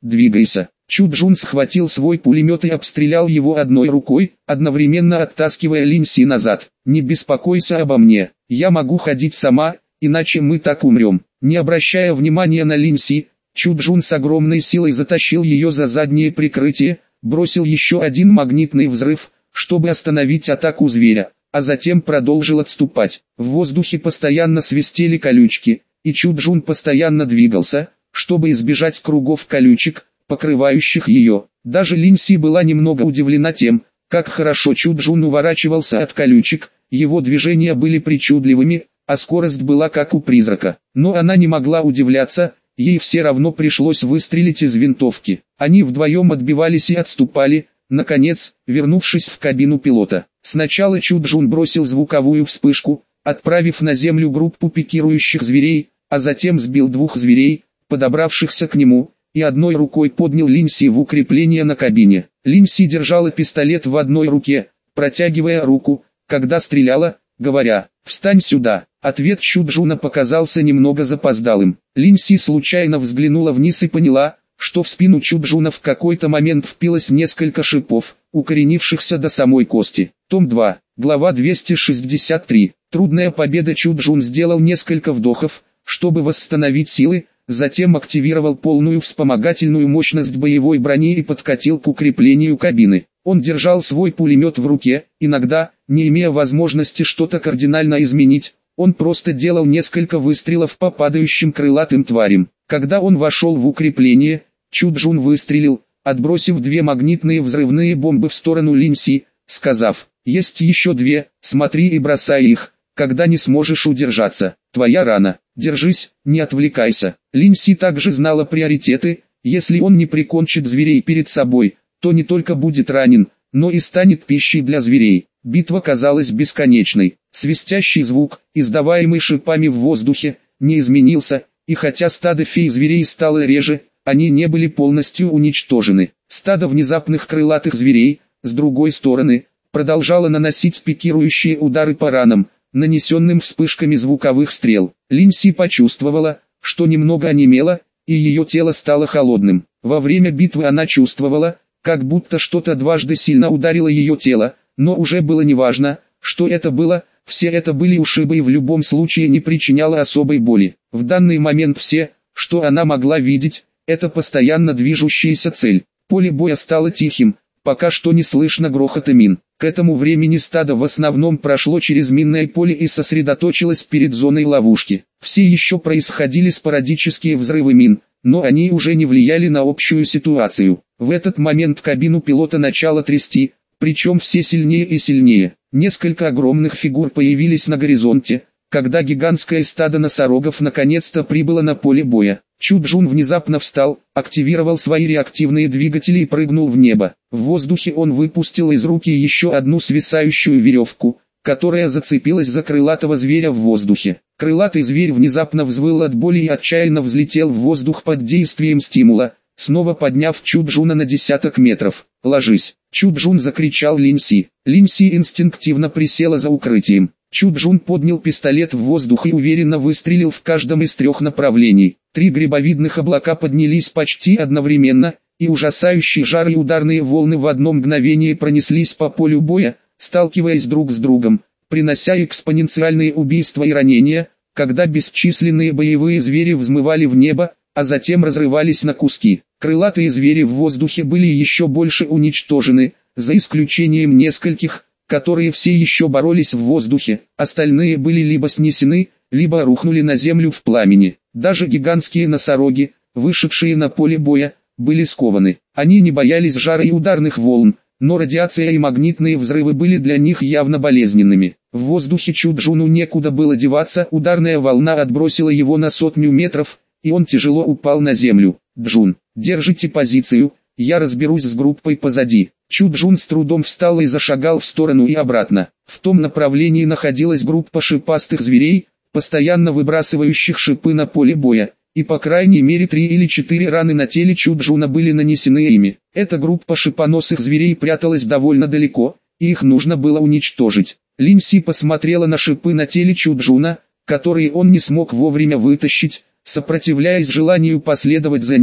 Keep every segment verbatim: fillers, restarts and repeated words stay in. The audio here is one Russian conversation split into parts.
двигайся. Чуджун схватил свой пулемет и обстрелял его одной рукой, одновременно оттаскивая Линси назад. «Не беспокойся обо мне, я могу ходить сама, иначе мы так умрем». Не обращая внимания на Линси, Чуджун с огромной силой затащил ее за заднее прикрытие, бросил еще один магнитный взрыв, чтобы остановить атаку зверя, а затем продолжил отступать. В воздухе постоянно свистели колючки, и Чуджун постоянно двигался, чтобы избежать кругов колючек, покрывающих ее. Даже Линси была немного удивлена тем, как хорошо Чуджун уворачивался от колючек, его движения были причудливыми, а скорость была как у призрака. Но она не могла удивляться, ей все равно пришлось выстрелить из винтовки. Они вдвоем отбивались и отступали, наконец, вернувшись в кабину пилота. Сначала Чуджун бросил звуковую вспышку, отправив на землю группу пикирующих зверей, а затем сбил двух зверей, подобравшихся к нему, и одной рукой поднял Линси в укрепление на кабине. Линси держала пистолет в одной руке, протягивая руку, когда стреляла, говоря: «Встань сюда». Ответ Чуджуна показался немного запоздалым. Линси случайно взглянула вниз и поняла, что в спину Чуджуна в какой-то момент впилось несколько шипов, укоренившихся до самой кости. Том два, глава двести шестьдесят три. Трудная победа. Чуджун сделал несколько вдохов, чтобы восстановить силы, затем активировал полную вспомогательную мощность боевой брони и подкатил к укреплению кабины. Он держал свой пулемет в руке, иногда, не имея возможности что-то кардинально изменить, он просто делал несколько выстрелов по падающим крылатым тварям. Когда он вошел в укрепление, Чуджун выстрелил, отбросив две магнитные взрывные бомбы в сторону Линси, сказав: «Есть еще две, смотри и бросай их, когда не сможешь удержаться. Твоя рана, держись, не отвлекайся». Линси также знала приоритеты: если он не прикончит зверей перед собой, то не только будет ранен, но и станет пищей для зверей. Битва казалась бесконечной. Свистящий звук, издаваемый шипами в воздухе, не изменился, и хотя стадо фей-зверей стало реже, они не были полностью уничтожены. Стадо внезапных крылатых зверей, с другой стороны, продолжало наносить пикирующие удары по ранам, нанесенным вспышками звуковых стрел. Линси почувствовала, что немного онемела, и ее тело стало холодным. Во время битвы она чувствовала, как будто что-то дважды сильно ударило ее тело, но уже было неважно, что это было, все это были ушибы и в любом случае не причиняло особой боли. В данный момент все, что она могла видеть, это постоянно движущаяся цель. Поле боя стало тихим, пока что не слышно грохота мин. К этому времени стадо в основном прошло через минное поле и сосредоточилось перед зоной ловушки. Все еще происходили спорадические взрывы мин, но они уже не влияли на общую ситуацию. В этот момент кабину пилота начало трясти, причем все сильнее и сильнее. Несколько огромных фигур появились на горизонте, когда гигантское стадо носорогов наконец-то прибыло на поле боя. Чуджун внезапно встал, активировал свои реактивные двигатели и прыгнул в небо. В воздухе он выпустил из руки еще одну свисающую веревку, которая зацепилась за крылатого зверя в воздухе. Крылатый зверь внезапно взвыл от боли и отчаянно взлетел в воздух под действием стимула, снова подняв Чуджуна на десяток метров. «Ложись!» Чуджун закричал Линси. Линси инстинктивно присела за укрытием. Чуджун поднял пистолет в воздух и уверенно выстрелил в каждом из трех направлений. Три грибовидных облака поднялись почти одновременно, и ужасающие жары и ударные волны в одно мгновение пронеслись по полю боя, сталкиваясь друг с другом, принося экспоненциальные убийства и ранения, когда бесчисленные боевые звери взмывали в небо, а затем разрывались на куски. Крылатые звери в воздухе были еще больше уничтожены, за исключением нескольких, которые все еще боролись в воздухе, остальные были либо снесены, либо рухнули на землю в пламени. Даже гигантские носороги, вышедшие на поле боя, были скованы. Они не боялись жара и ударных волн, но радиация и магнитные взрывы были для них явно болезненными. В воздухе Чуджуну некуда было деваться, ударная волна отбросила его на сотню метров, и он тяжело упал на землю. «Джун, держите позицию, я разберусь с группой позади». Чуджун с трудом встал и зашагал в сторону и обратно. В том направлении находилась группа шипастых зверей, постоянно выбрасывающих шипы на поле боя, и по крайней мере три или четыре раны на теле Чуджуна были нанесены ими. Эта группа шипоносых зверей пряталась довольно далеко, и их нужно было уничтожить. Линси посмотрела на шипы на теле Чуджуна, которые он не смог вовремя вытащить, сопротивляясь желанию последовать за ним.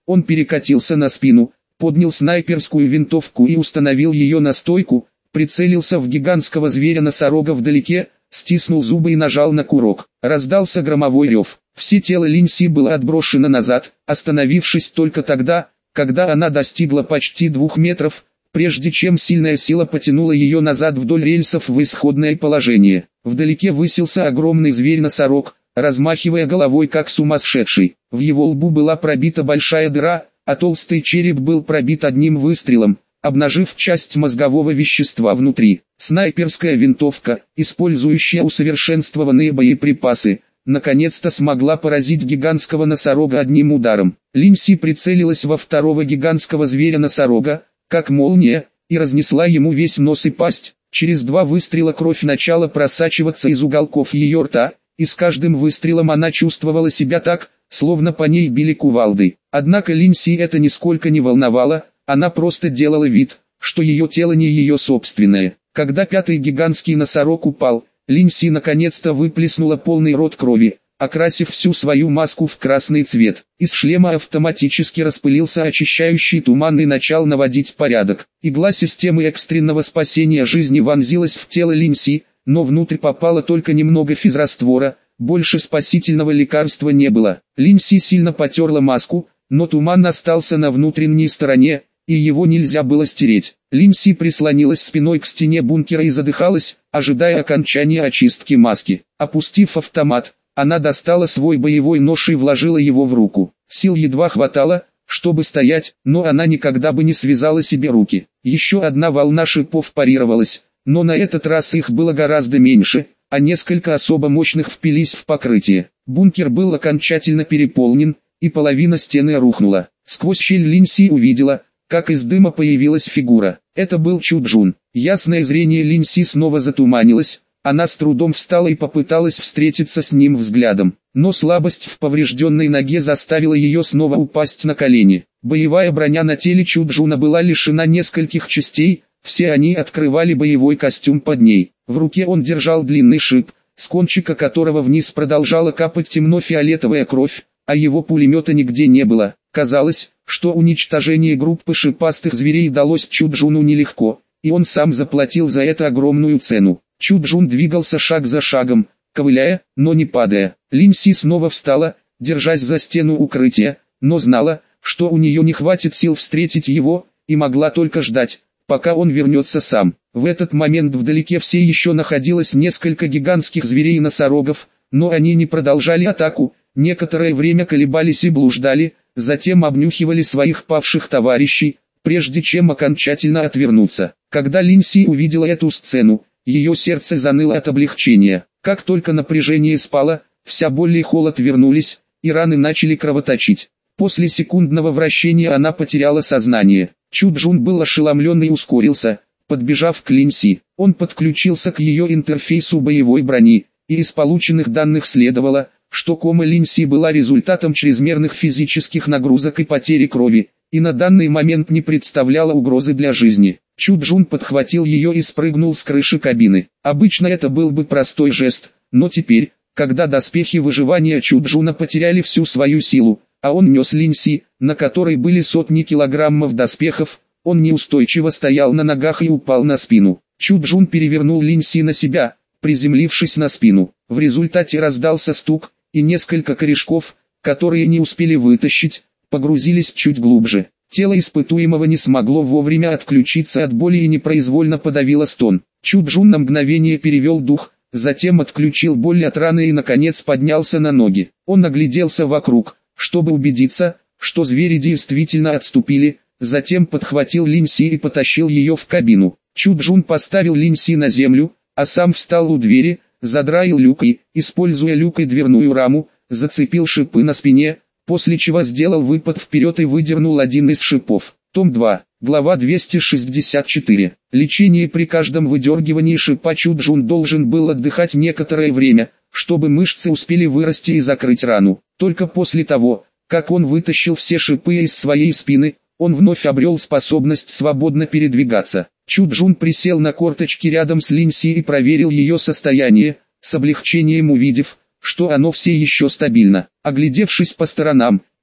Он перекатился на спину, поднял снайперскую винтовку и установил ее на стойку, прицелился в гигантского зверя-носорога вдалеке, стиснул зубы и нажал на курок. Раздался громовой рев. Все тело Линси было отброшено назад, остановившись только тогда, когда она достигла почти двух метров, прежде чем сильная сила потянула ее назад вдоль рельсов в исходное положение. Вдалеке высился огромный зверь-носорог, размахивая головой как сумасшедший. В его лбу была пробита большая дыра, а толстый череп был пробит одним выстрелом, обнажив часть мозгового вещества внутри. Снайперская винтовка, использующая усовершенствованные боеприпасы, наконец-то смогла поразить гигантского носорога одним ударом. Линси прицелилась во второго гигантского зверя-носорога, как молния, и разнесла ему весь нос и пасть. Через два выстрела кровь начала просачиваться из уголков ее рта, и с каждым выстрелом она чувствовала себя так, словно по ней били кувалдой. Однако Линси это нисколько не волновало, она просто делала вид, что ее тело не ее собственное. Когда пятый гигантский носорог упал, Линси наконец-то выплеснула полный рот крови, окрасив всю свою маску в красный цвет. Из шлема автоматически распылился очищающий туман и начал наводить порядок. Игла системы экстренного спасения жизни вонзилась в тело Линси, но внутрь попало только немного физраствора, больше спасительного лекарства не было. Линси сильно потерла маску, но туман остался на внутренней стороне, и его нельзя было стереть. Линси прислонилась спиной к стене бункера и задыхалась, ожидая окончания очистки маски. Опустив автомат, она достала свой боевой нож и вложила его в руку. Сил едва хватало, чтобы стоять, но она никогда бы не связала себе руки. Еще одна волна шипов парировалась, но на этот раз их было гораздо меньше, а несколько особо мощных впились в покрытие. Бункер был окончательно переполнен, и половина стены рухнула. Сквозь щель Линси увидела, как из дыма появилась фигура. Это был Чуджун. Ясное зрение Линси снова затуманилось, она с трудом встала и попыталась встретиться с ним взглядом. Но слабость в поврежденной ноге заставила ее снова упасть на колени. Боевая броня на теле Чуджуна была лишена нескольких частей, все они открывали боевой костюм под ней. В руке он держал длинный шип, с кончика которого вниз продолжала капать темно-фиолетовая кровь, а его пулемета нигде не было. Казалось, что уничтожение группы шипастых зверей далось Чуджуну нелегко, и он сам заплатил за это огромную цену. Чуджун двигался шаг за шагом, ковыляя, но не падая. Линси снова встала, держась за стену укрытия, но знала, что у нее не хватит сил встретить его, и могла только ждать, пока он вернется сам. В этот момент вдалеке все еще находилось несколько гигантских зверей-носорогов, но они не продолжали атаку, некоторое время колебались и блуждали, затем обнюхивали своих павших товарищей, прежде чем окончательно отвернуться. Когда Линси увидела эту сцену, ее сердце заныло от облегчения. Как только напряжение спало, вся боль и холод вернулись, и раны начали кровоточить. После секундного вращения она потеряла сознание. Чуджун был ошеломлен и ускорился, подбежав к Линси. Он подключился к ее интерфейсу боевой брони, и из полученных данных следовало, что кома Линси была результатом чрезмерных физических нагрузок и потери крови, и на данный момент не представляла угрозы для жизни. Чуджун подхватил ее и спрыгнул с крыши кабины. Обычно это был бы простой жест, но теперь, когда доспехи выживания Чуджуна потеряли всю свою силу, а он нес Линси, на которой были сотни килограммов доспехов, он неустойчиво стоял на ногах и упал на спину. Чуджун перевернул Линси на себя, приземлившись на спину. В результате раздался стук, и несколько корешков, которые не успели вытащить, погрузились чуть глубже. Тело испытуемого не смогло вовремя отключиться от боли и непроизвольно подавило стон. Чуджун на мгновение перевел дух, затем отключил боль от раны и наконец поднялся на ноги. Он огляделся вокруг, чтобы убедиться, что звери действительно отступили, затем подхватил Линси и потащил ее в кабину. Чуджун поставил Линси на землю, а сам встал у двери, задраил люк и, используя люк и дверную раму, зацепил шипы на спине, после чего сделал выпад вперед и выдернул один из шипов. Том два, глава двести шестьдесят четыре. Лечение. При каждом выдергивании шипа Чуджун должен был отдыхать некоторое время, чтобы мышцы успели вырасти и закрыть рану. Только после того, как он вытащил все шипы из своей спины, он вновь обрел способность свободно передвигаться. Чуджун присел на корточки рядом с Линси и проверил ее состояние, с облегчением увидев, что оно все еще стабильно. Оглядевшись по сторонам,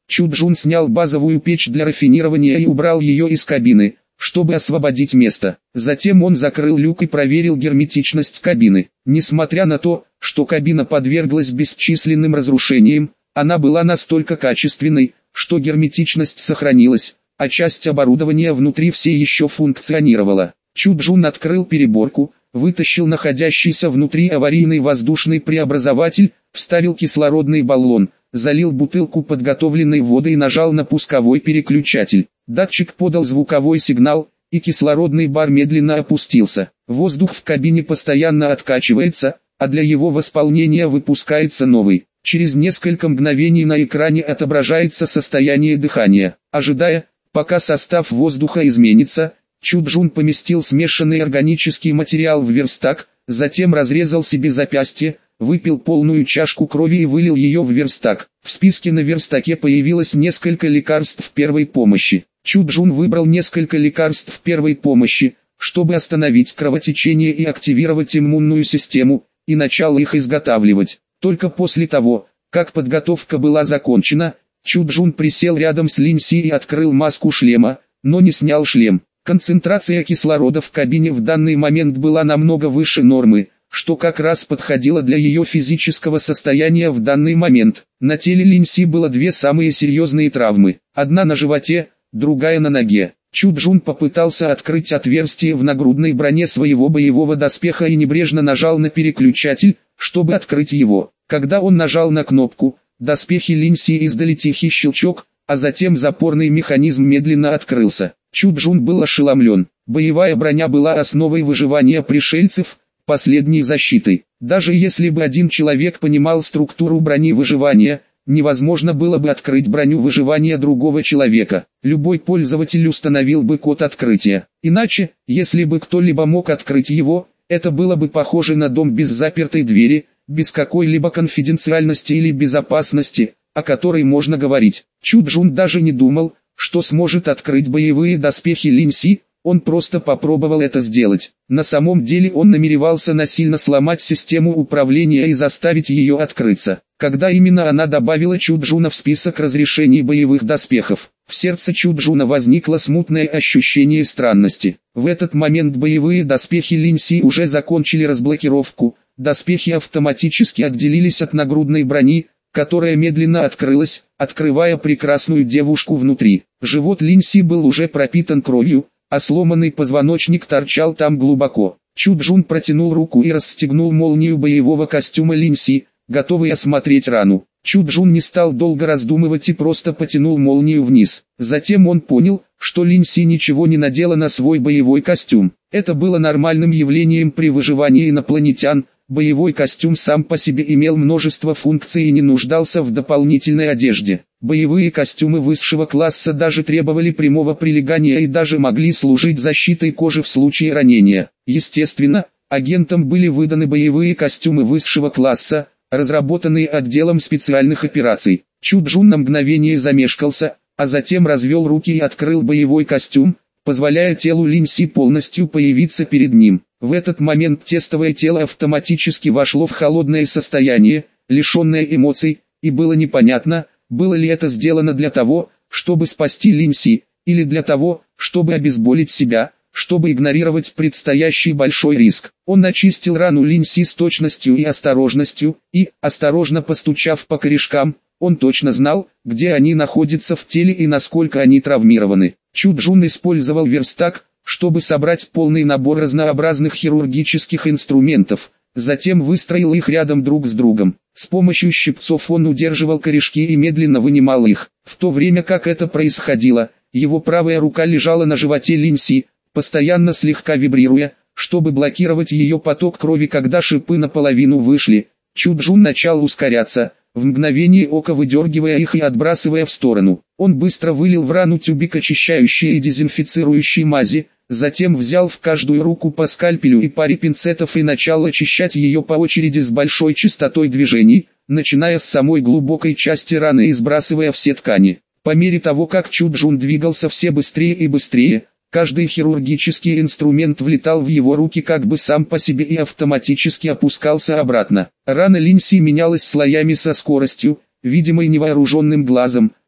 Чуджун снял базовую печь для рафинирования и убрал ее из кабины, чтобы освободить место. Затем он закрыл люк и проверил герметичность кабины. Несмотря на то, что кабина подверглась бесчисленным разрушениям, она была настолько качественной, что герметичность сохранилась, а часть оборудования внутри все еще функционировала. Чуджун открыл переборку, вытащил находящийся внутри аварийный воздушный преобразователь, вставил кислородный баллон, залил бутылку подготовленной воды и нажал на пусковой переключатель. Датчик подал звуковой сигнал, и кислородный бар медленно опустился. Воздух в кабине постоянно откачивается, а для его восполнения выпускается новый. Через несколько мгновений на экране отображается состояние дыхания. Ожидая, пока состав воздуха изменится, Чуджун поместил смешанный органический материал в верстак, затем разрезал себе запястье, выпил полную чашку крови и вылил ее в верстак. В списке на верстаке появилось несколько лекарств первой помощи. Чуджун выбрал несколько лекарств первой помощи, чтобы остановить кровотечение и активировать иммунную систему, и начал их изготавливать. Только после того, как подготовка была закончена, Чуджун присел рядом с Линси и открыл маску шлема, но не снял шлем. Концентрация кислорода в кабине в данный момент была намного выше нормы, что как раз подходило для ее физического состояния в данный момент. На теле Линси было две самые серьезные травмы, одна на животе, другая на ноге. Чуджун попытался открыть отверстие в нагрудной броне своего боевого доспеха и небрежно нажал на переключатель, чтобы открыть его. Когда он нажал на кнопку, доспехи Линси издали тихий щелчок, а затем запорный механизм медленно открылся. Чуджун был ошеломлен. Боевая броня была основой выживания пришельцев, последней защитой. Даже если бы один человек понимал структуру брони выживания, невозможно было бы открыть броню выживания другого человека. Любой пользователь установил бы код открытия. Иначе, если бы кто-либо мог открыть его, это было бы похоже на дом без запертой двери, без какой-либо конфиденциальности или безопасности, о которой можно говорить. Чуджун даже не думал, что сможет открыть боевые доспехи Линси, он просто попробовал это сделать. На самом деле он намеревался насильно сломать систему управления и заставить ее открыться. Когда именно она добавила Чуджуна в список разрешений боевых доспехов, в сердце Чуджуна возникло смутное ощущение странности. В этот момент боевые доспехи Линси уже закончили разблокировку, доспехи автоматически отделились от нагрудной брони, которая медленно открылась, открывая прекрасную девушку внутри. Живот Линси был уже пропитан кровью, а сломанный позвоночник торчал там глубоко. Чуджун протянул руку и расстегнул молнию боевого костюма Линси, готовый осмотреть рану. Чуджун не стал долго раздумывать и просто потянул молнию вниз. Затем он понял, что Линси ничего не надела на свой боевой костюм. Это было нормальным явлением при выживании инопланетян. Боевой костюм сам по себе имел множество функций и не нуждался в дополнительной одежде. Боевые костюмы высшего класса даже требовали прямого прилегания и даже могли служить защитой кожи в случае ранения. Естественно, агентам были выданы боевые костюмы высшего класса, разработанные отделом специальных операций. Чуджун на мгновение замешкался, а затем развел руки и открыл боевой костюм, позволяя телу Линси полностью появиться перед ним. В этот момент тестовое тело автоматически вошло в холодное состояние, лишенное эмоций, и было непонятно, было ли это сделано для того, чтобы спасти Линси, или для того, чтобы обезболить себя, чтобы игнорировать предстоящий большой риск. Он очистил рану Линси с точностью и осторожностью, и, осторожно постучав по корешкам, он точно знал, где они находятся в теле и насколько они травмированы. Чуджун использовал верстак, чтобы собрать полный набор разнообразных хирургических инструментов, затем выстроил их рядом друг с другом. С помощью щипцов он удерживал корешки и медленно вынимал их. В то время как это происходило, его правая рука лежала на животе Линси, постоянно слегка вибрируя, чтобы блокировать ее поток крови. Когда шипы наполовину вышли, Чуджун начал ускоряться, в мгновение ока выдергивая их и отбрасывая в сторону. Он быстро вылил в рану тюбик очищающей и дезинфицирующей мази, затем взял в каждую руку по скальпелю и паре пинцетов и начал очищать ее по очереди с большой частотой движений, начиная с самой глубокой части раны и сбрасывая все ткани. По мере того, как Чуджун двигался все быстрее и быстрее, каждый хирургический инструмент влетал в его руки как бы сам по себе и автоматически опускался обратно. Рана Линси менялась слоями со скоростью, видимой невооруженным глазом,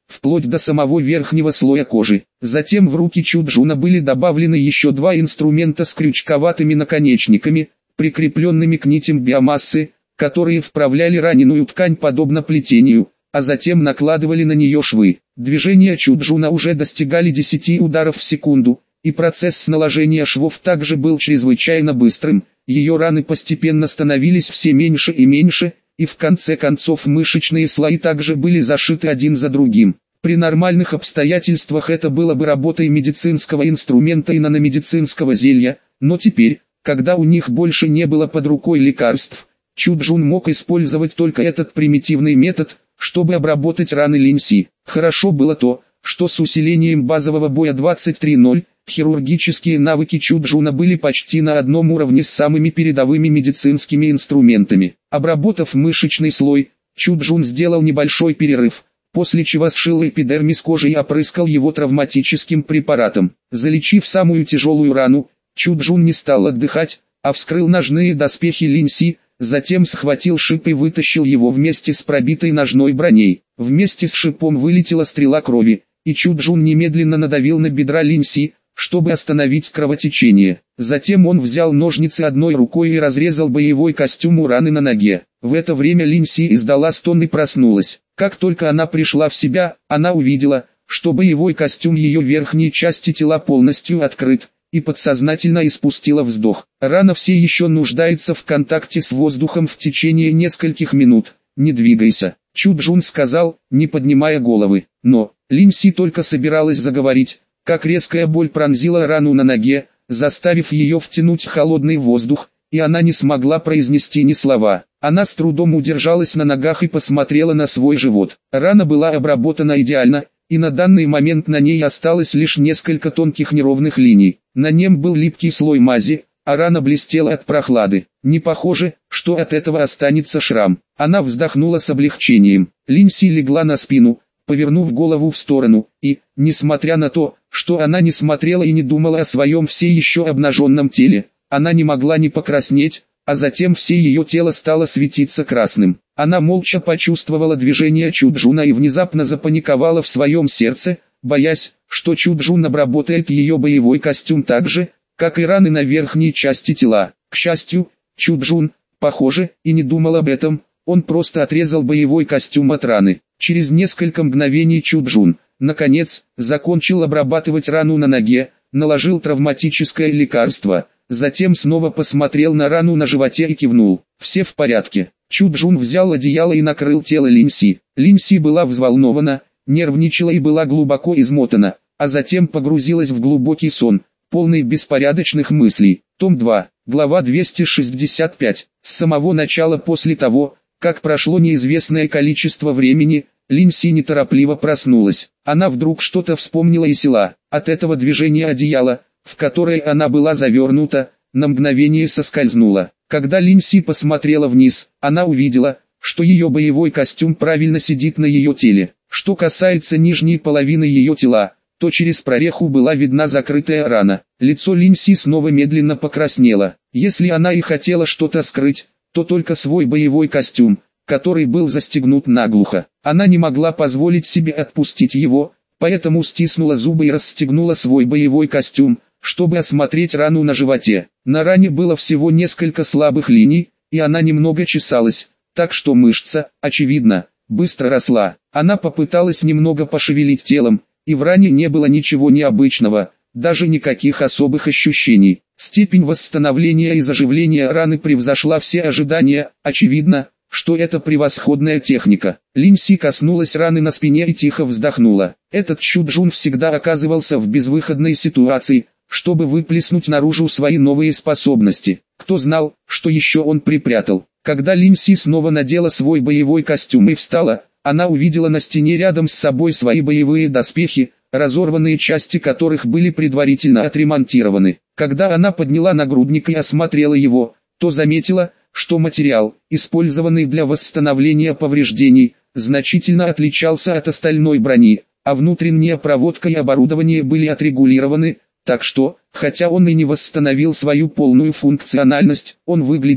вплоть до самого верхнего слоя кожи. Затем в руки Чуджуна были добавлены еще два инструмента с крючковатыми наконечниками, прикрепленными к нитям биомассы, которые вправляли раненую ткань подобно плетению, а затем накладывали на нее швы. Движения Чуджуна уже достигали десяти ударов в секунду, и процесс наложения швов также был чрезвычайно быстрым. Ее раны постепенно становились все меньше и меньше, и в конце концов мышечные слои также были зашиты один за другим. При нормальных обстоятельствах это было бы работой медицинского инструмента и наномедицинского зелья, но теперь, когда у них больше не было под рукой лекарств, Чуджун мог использовать только этот примитивный метод, чтобы обработать раны Линси. Хорошо было то, что с усилением базового боя двадцать три ноль, хирургические навыки Чуджуна были почти на одном уровне с самыми передовыми медицинскими инструментами. Обработав мышечный слой, Чуджун сделал небольшой перерыв, после чего сшил эпидермис кожи и опрыскал его травматическим препаратом. Залечив самую тяжелую рану, Чуджун не стал отдыхать, а вскрыл ножные доспехи Линси, затем схватил шип и вытащил его вместе с пробитой ножной броней. Вместе с шипом вылетела стрела крови, и Чуджун немедленно надавил на бедра Линси, чтобы остановить кровотечение. Затем он взял ножницы одной рукой и разрезал боевой костюм у раны на ноге. В это время Линси издала стон и проснулась. Как только она пришла в себя, она увидела, что боевой костюм ее верхней части тела полностью открыт, и подсознательно испустила вздох. Рана все еще нуждается в контакте с воздухом в течение нескольких минут. Не двигайся, Чуджун сказал, не поднимая головы. Но Линси только собиралась заговорить, как резкая боль пронзила рану на ноге, заставив ее втянуть холодный воздух, и она не смогла произнести ни слова. Она с трудом удержалась на ногах и посмотрела на свой живот. Рана была обработана идеально, и на данный момент на ней осталось лишь несколько тонких неровных линий. На нем был липкий слой мази, а рана блестела от прохлады. Не похоже, что от этого останется шрам. Она вздохнула с облегчением. Линси легла на спину, повернув голову в сторону, и, несмотря на то, что она не смотрела и не думала о своем все еще обнаженном теле, она не могла не покраснеть, а затем все ее тело стало светиться красным. Она молча почувствовала движение Чуджуна и внезапно запаниковала в своем сердце, боясь, что Чуджун обработает ее боевой костюм так же, как и раны на верхней части тела. К счастью, Чуджун, похоже, и не думал об этом, он просто отрезал боевой костюм от раны. Через несколько мгновений Чуджун, наконец, закончил обрабатывать рану на ноге, наложил травматическое лекарство, затем снова посмотрел на рану на животе и кивнул. «Все в порядке». Чуджун взял одеяло и накрыл тело Линси. Линси была взволнована, нервничала и была глубоко измотана, а затем погрузилась в глубокий сон, полный беспорядочных мыслей. Том два, глава двести шестьдесят пять. С самого начала после того, как прошло неизвестное количество времени, Линси неторопливо проснулась. Она вдруг что-то вспомнила и села. От этого движения одеяла, в которое она была завернута, на мгновение соскользнула. Когда Линси посмотрела вниз, она увидела, что ее боевой костюм правильно сидит на ее теле. Что касается нижней половины ее тела, то через прореху была видна закрытая рана. Лицо Линси снова медленно покраснело. Если она и хотела что-то скрыть, то только свой боевой костюм, который был застегнут наглухо. Она не могла позволить себе отпустить его, поэтому стиснула зубы и расстегнула свой боевой костюм, чтобы осмотреть рану на животе. На ране было всего несколько слабых линий, и она немного чесалась, так что мышца, очевидно, быстро росла. Она попыталась немного пошевелить телом, и в ране не было ничего необычного, даже никаких особых ощущений. Степень восстановления и заживления раны превзошла все ожидания, очевидно, что это превосходная техника. Линси коснулась раны на спине и тихо вздохнула. Этот Чуджун всегда оказывался в безвыходной ситуации, чтобы выплеснуть наружу свои новые способности. Кто знал, что еще он припрятал. Когда Линси снова надела свой боевой костюм и встала, она увидела на стене рядом с собой свои боевые доспехи, разорванные части которых были предварительно отремонтированы. Когда она подняла нагрудник и осмотрела его, то заметила, что материал, использованный для восстановления повреждений, значительно отличался от остальной брони, а внутренняя проводка и оборудование были отрегулированы, так что, хотя он и не восстановил свою полную функциональность, он выглядел,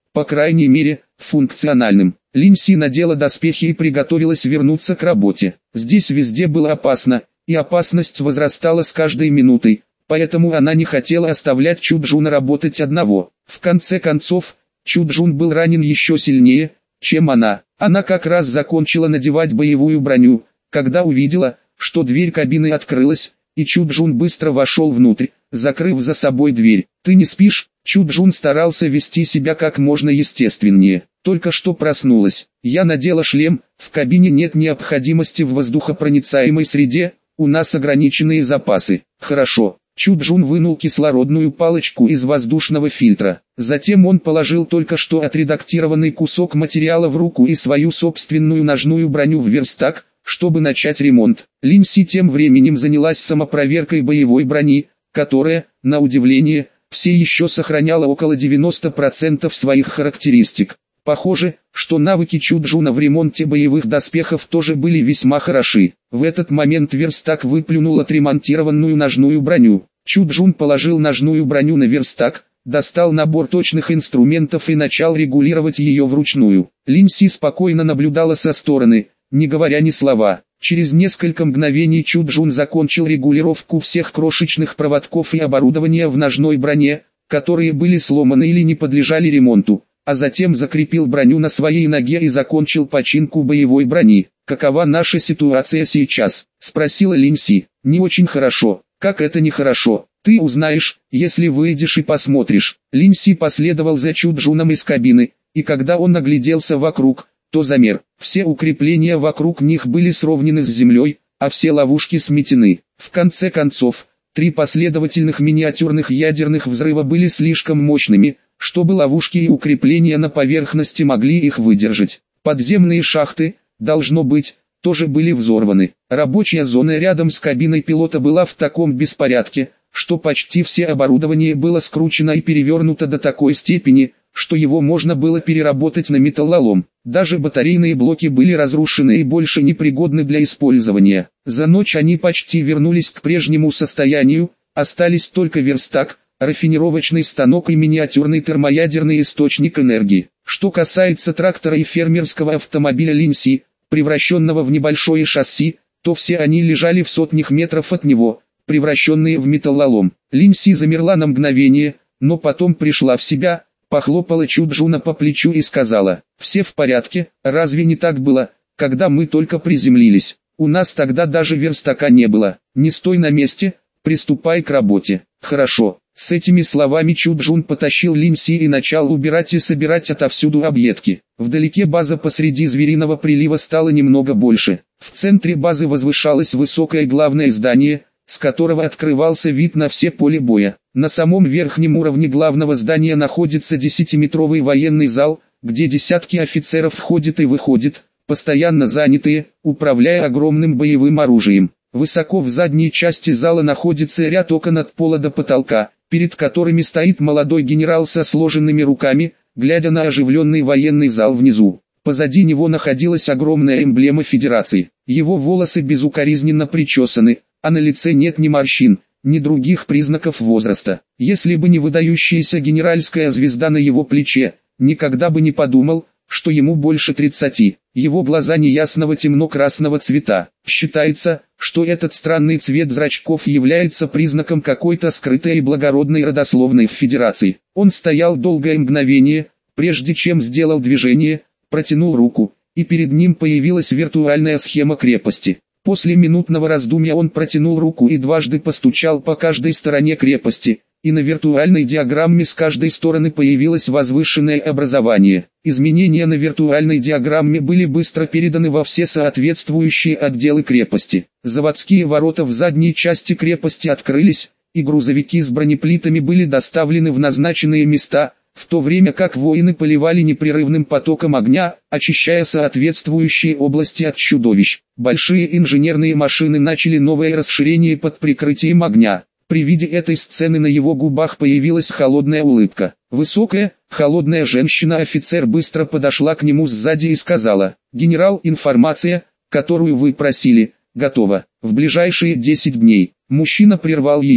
по крайней мере, функциональным. Линси надела доспехи и приготовилась вернуться к работе. Здесь везде было опасно, и опасность возрастала с каждой минутой, поэтому она не хотела оставлять Чуджуна работать одного. В конце концов, Чуджун был ранен еще сильнее, чем она. Она как раз закончила надевать боевую броню, когда увидела, что дверь кабины открылась, и Чуджун быстро вошел внутрь, закрыв за собой дверь. «Ты не спишь?» Чуджун старался вести себя как можно естественнее. «Только что проснулась. Я надела шлем, в кабине нет необходимости в воздухопроницаемой среде, у нас ограниченные запасы». «Хорошо». Чуджун вынул кислородную палочку из воздушного фильтра. Затем он положил только что отредактированный кусок материала в руку и свою собственную ножную броню в верстак, чтобы начать ремонт. Линси тем временем занялась самопроверкой боевой брони, которая, на удивление, все еще сохраняла около девяноста процентов своих характеристик. Похоже, что навыки Чуджуна в ремонте боевых доспехов тоже были весьма хороши. В этот момент верстак выплюнул отремонтированную ножную броню. Чуджун положил ножную броню на верстак, достал набор точных инструментов и начал регулировать ее вручную. Линси спокойно наблюдала со стороны, не говоря ни слова. Через несколько мгновений Чуджун закончил регулировку всех крошечных проводков и оборудования в ножной броне, которые были сломаны или не подлежали ремонту, а затем закрепил броню на своей ноге и закончил починку боевой брони. «Какова наша ситуация сейчас?» – спросила Линси. «Не очень хорошо». «Как это нехорошо? Ты узнаешь, если выйдешь и посмотришь». Линси последовал за Чуджуном из кабины, и когда он огляделся вокруг, то замер. Все укрепления вокруг них были сровнены с землей, а все ловушки сметены. В конце концов, три последовательных миниатюрных ядерных взрыва были слишком мощными, чтобы ловушки и укрепления на поверхности могли их выдержать. Подземные шахты, должно быть, тоже были взорваны. Рабочая зона рядом с кабиной пилота была в таком беспорядке, что почти все оборудование было скручено и перевернуто до такой степени, что его можно было переработать на металлолом. Даже батарейные блоки были разрушены и больше не пригодны для использования. За ночь они почти вернулись к прежнему состоянию, остались только верстак, рафинировочный станок и миниатюрный термоядерный источник энергии. Что касается трактора и фермерского автомобиля Линси, превращенного в небольшое шасси, то все они лежали в сотнях метров от него, превращенные в металлолом. Линси замерла на мгновение, но потом пришла в себя, похлопала Чуджуна по плечу и сказала: «Все в порядке, разве не так было, когда мы только приземлились? У нас тогда даже верстака не было. Не стой на месте, приступай к работе». «Хорошо». С этими словами Чуджун потащил Линси и начал убирать и собирать отовсюду объедки. Вдалеке база посреди звериного прилива стала немного больше. В центре базы возвышалось высокое главное здание, с которого открывался вид на все поле боя. На самом верхнем уровне главного здания находится десятиметровый военный зал, где десятки офицеров входят и выходят, постоянно занятые, управляя огромным боевым оружием. Высоко в задней части зала находится ряд окон от пола до потолка, перед которыми стоит молодой генерал со сложенными руками, глядя на оживленный военный зал внизу. Позади него находилась огромная эмблема Федерации. Его волосы безукоризненно причесаны, а на лице нет ни морщин, ни других признаков возраста. Если бы не выдающаяся генеральская звезда на его плече, никогда бы не подумал, что ему больше тридцати. Его глаза неясного темно-красного цвета. Считается, что этот странный цвет зрачков является признаком какой-то скрытой и благородной родословной в Федерации. Он стоял долгое мгновение, прежде чем сделал движение, протянул руку, и перед ним появилась виртуальная схема крепости. После минутного раздумья он протянул руку и дважды постучал по каждой стороне крепости, и на виртуальной диаграмме с каждой стороны появилось возвышенное образование. Изменения на виртуальной диаграмме были быстро переданы во все соответствующие отделы крепости. Заводские ворота в задней части крепости открылись, и грузовики с бронеплитами были доставлены в назначенные места, в то время как воины поливали непрерывным потоком огня, очищая соответствующие области от чудовищ. Большие инженерные машины начали новое расширение под прикрытием огня. При виде этой сцены на его губах появилась холодная улыбка. Высокая, холодная женщина-офицер быстро подошла к нему сзади и сказала: «Генерал, информация, которую вы просили, готова. В ближайшие десять дней». Мужчина прервал ее.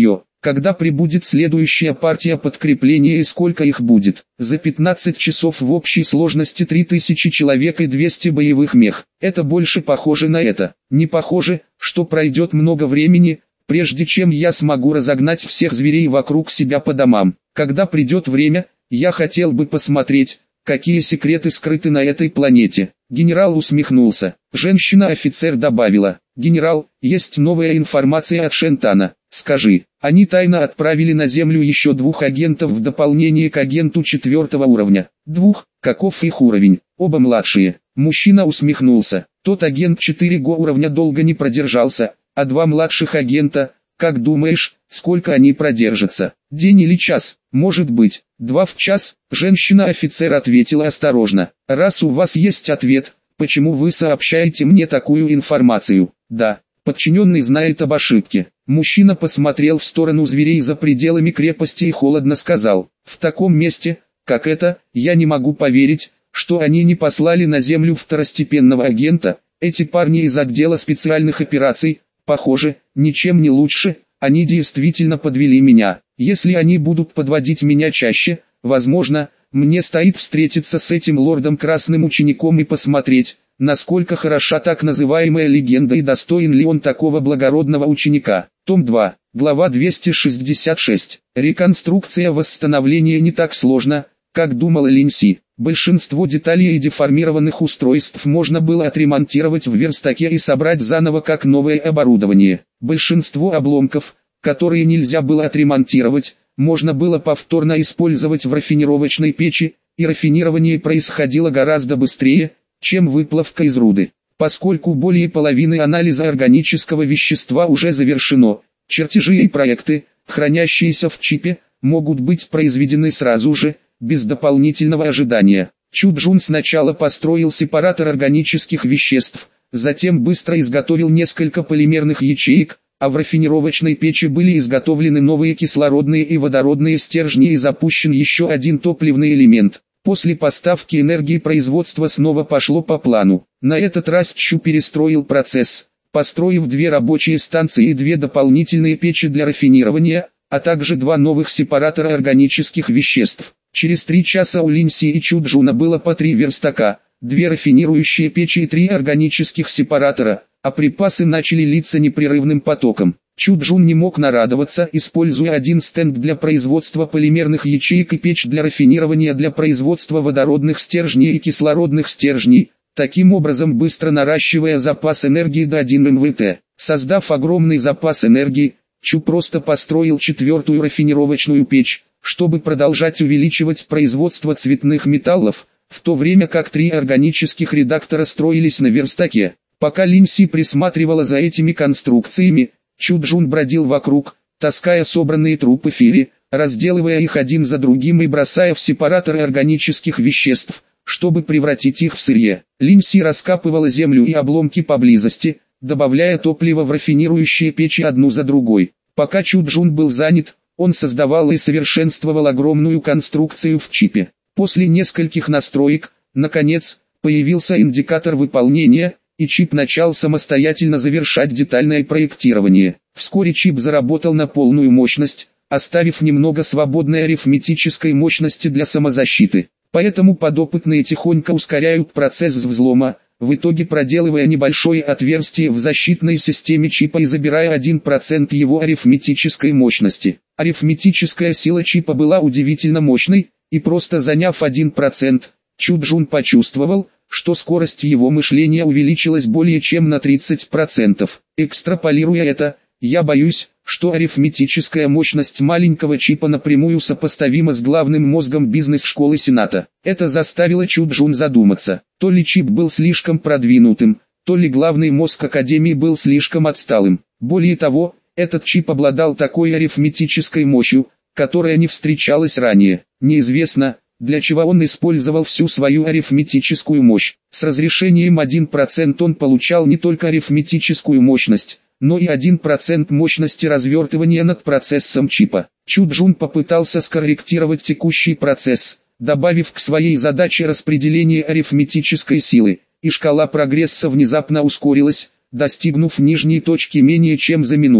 Когда прибудет следующая партия подкрепления и сколько их будет? За пятнадцать часов в общей сложности три тысячи человек и двести боевых мех. Это больше похоже на это. Не похоже, что пройдет много времени, прежде чем я смогу разогнать всех зверей вокруг себя по домам. Когда придет время, я хотел бы посмотреть, какие секреты скрыты на этой планете. Генерал усмехнулся. Женщина-офицер добавила: «Генерал, есть новая информация от Шентана. Скажи, они тайно отправили на Землю еще двух агентов в дополнение к агенту четвертого уровня». «Двух? Каков их уровень?» «Оба младшие». Мужчина усмехнулся. «Тот агент четыре го уровня долго не продержался, а два младших агента, как думаешь, сколько они продержатся? День или час?» «Может быть, два в час», женщина-офицер ответила осторожно. «Раз у вас есть ответ, почему вы сообщаете мне такую информацию?» «Да, подчиненный знает об ошибке». Мужчина посмотрел в сторону зверей за пределами крепости и холодно сказал: «В таком месте, как это, я не могу поверить, что они не послали на Землю второстепенного агента. Эти парни из отдела специальных операций, похоже, ничем не лучше, они действительно подвели меня. Если они будут подводить меня чаще, возможно, мне стоит встретиться с этим лордом Красным Учеником и посмотреть, насколько хороша так называемая легенда и достоин ли он такого благородного ученика». Том два, глава двести шестьдесят шесть. Реконструкция восстановления не так сложна, как думала Линси. Большинство деталей и деформированных устройств можно было отремонтировать в верстаке и собрать заново как новое оборудование. Большинство обломков, которые нельзя было отремонтировать, можно было повторно использовать в рафинировочной печи, и рафинирование происходило гораздо быстрее, чем выплавка из руды. Поскольку более половины анализа органического вещества уже завершено, чертежи и проекты, хранящиеся в чипе, могут быть произведены сразу же, без дополнительного ожидания. Чуджун сначала построил сепаратор органических веществ, затем быстро изготовил несколько полимерных ячеек, а в рафинировочной печи были изготовлены новые кислородные и водородные стержни и запущен еще один топливный элемент. После поставки энергии производство снова пошло по плану. На этот раз Чу перестроил процесс, построив две рабочие станции и две дополнительные печи для рафинирования, а также два новых сепаратора органических веществ. Через три часа у Линси и Чуджуна было по три верстака, две рафинирующие печи и три органических сепаратора, а припасы начали литься непрерывным потоком. Чуджун не мог нарадоваться, используя один стенд для производства полимерных ячеек и печь для рафинирования для производства водородных стержней и кислородных стержней, таким образом быстро наращивая запас энергии до одного эм вэ тэ. Создав огромный запас энергии, Чу просто построил четвертую рафинировочную печь, чтобы продолжать увеличивать производство цветных металлов, в то время как три органических редактора строились на верстаке. Пока Линси присматривала за этими конструкциями, Чуджун бродил вокруг, таская собранные трупы фири, разделывая их один за другим и бросая в сепараторы органических веществ, чтобы превратить их в сырье. Линси раскапывала землю и обломки поблизости, добавляя топливо в рафинирующие печи одну за другой. Пока Чуджун был занят, он создавал и совершенствовал огромную конструкцию в чипе. После нескольких настроек, наконец, появился индикатор выполнения, и чип начал самостоятельно завершать детальное проектирование. Вскоре чип заработал на полную мощность, оставив немного свободной арифметической мощности для самозащиты. Поэтому подопытные тихонько ускоряют процесс взлома, в итоге проделывая небольшое отверстие в защитной системе чипа и забирая один процент его арифметической мощности. Арифметическая сила чипа была удивительно мощной, и просто заняв один процент, Чуджун почувствовал, что скорость его мышления увеличилась более чем на тридцать процентов. Экстраполируя это, я боюсь, что арифметическая мощность маленького чипа напрямую сопоставима с главным мозгом бизнес-школы Сената. Это заставило Чуджун задуматься. То ли чип был слишком продвинутым, то ли главный мозг Академии был слишком отсталым. Более того, этот чип обладал такой арифметической мощью, которая не встречалась ранее. Неизвестно, для чего он использовал всю свою арифметическую мощь. С разрешением один процент он получал не только арифметическую мощность, но и один процент мощности развертывания над процессом чипа. Чуджун попытался скорректировать текущий процесс, добавив к своей задаче распределение арифметической силы, и шкала прогресса внезапно ускорилась, достигнув нижней точки менее чем за минуту.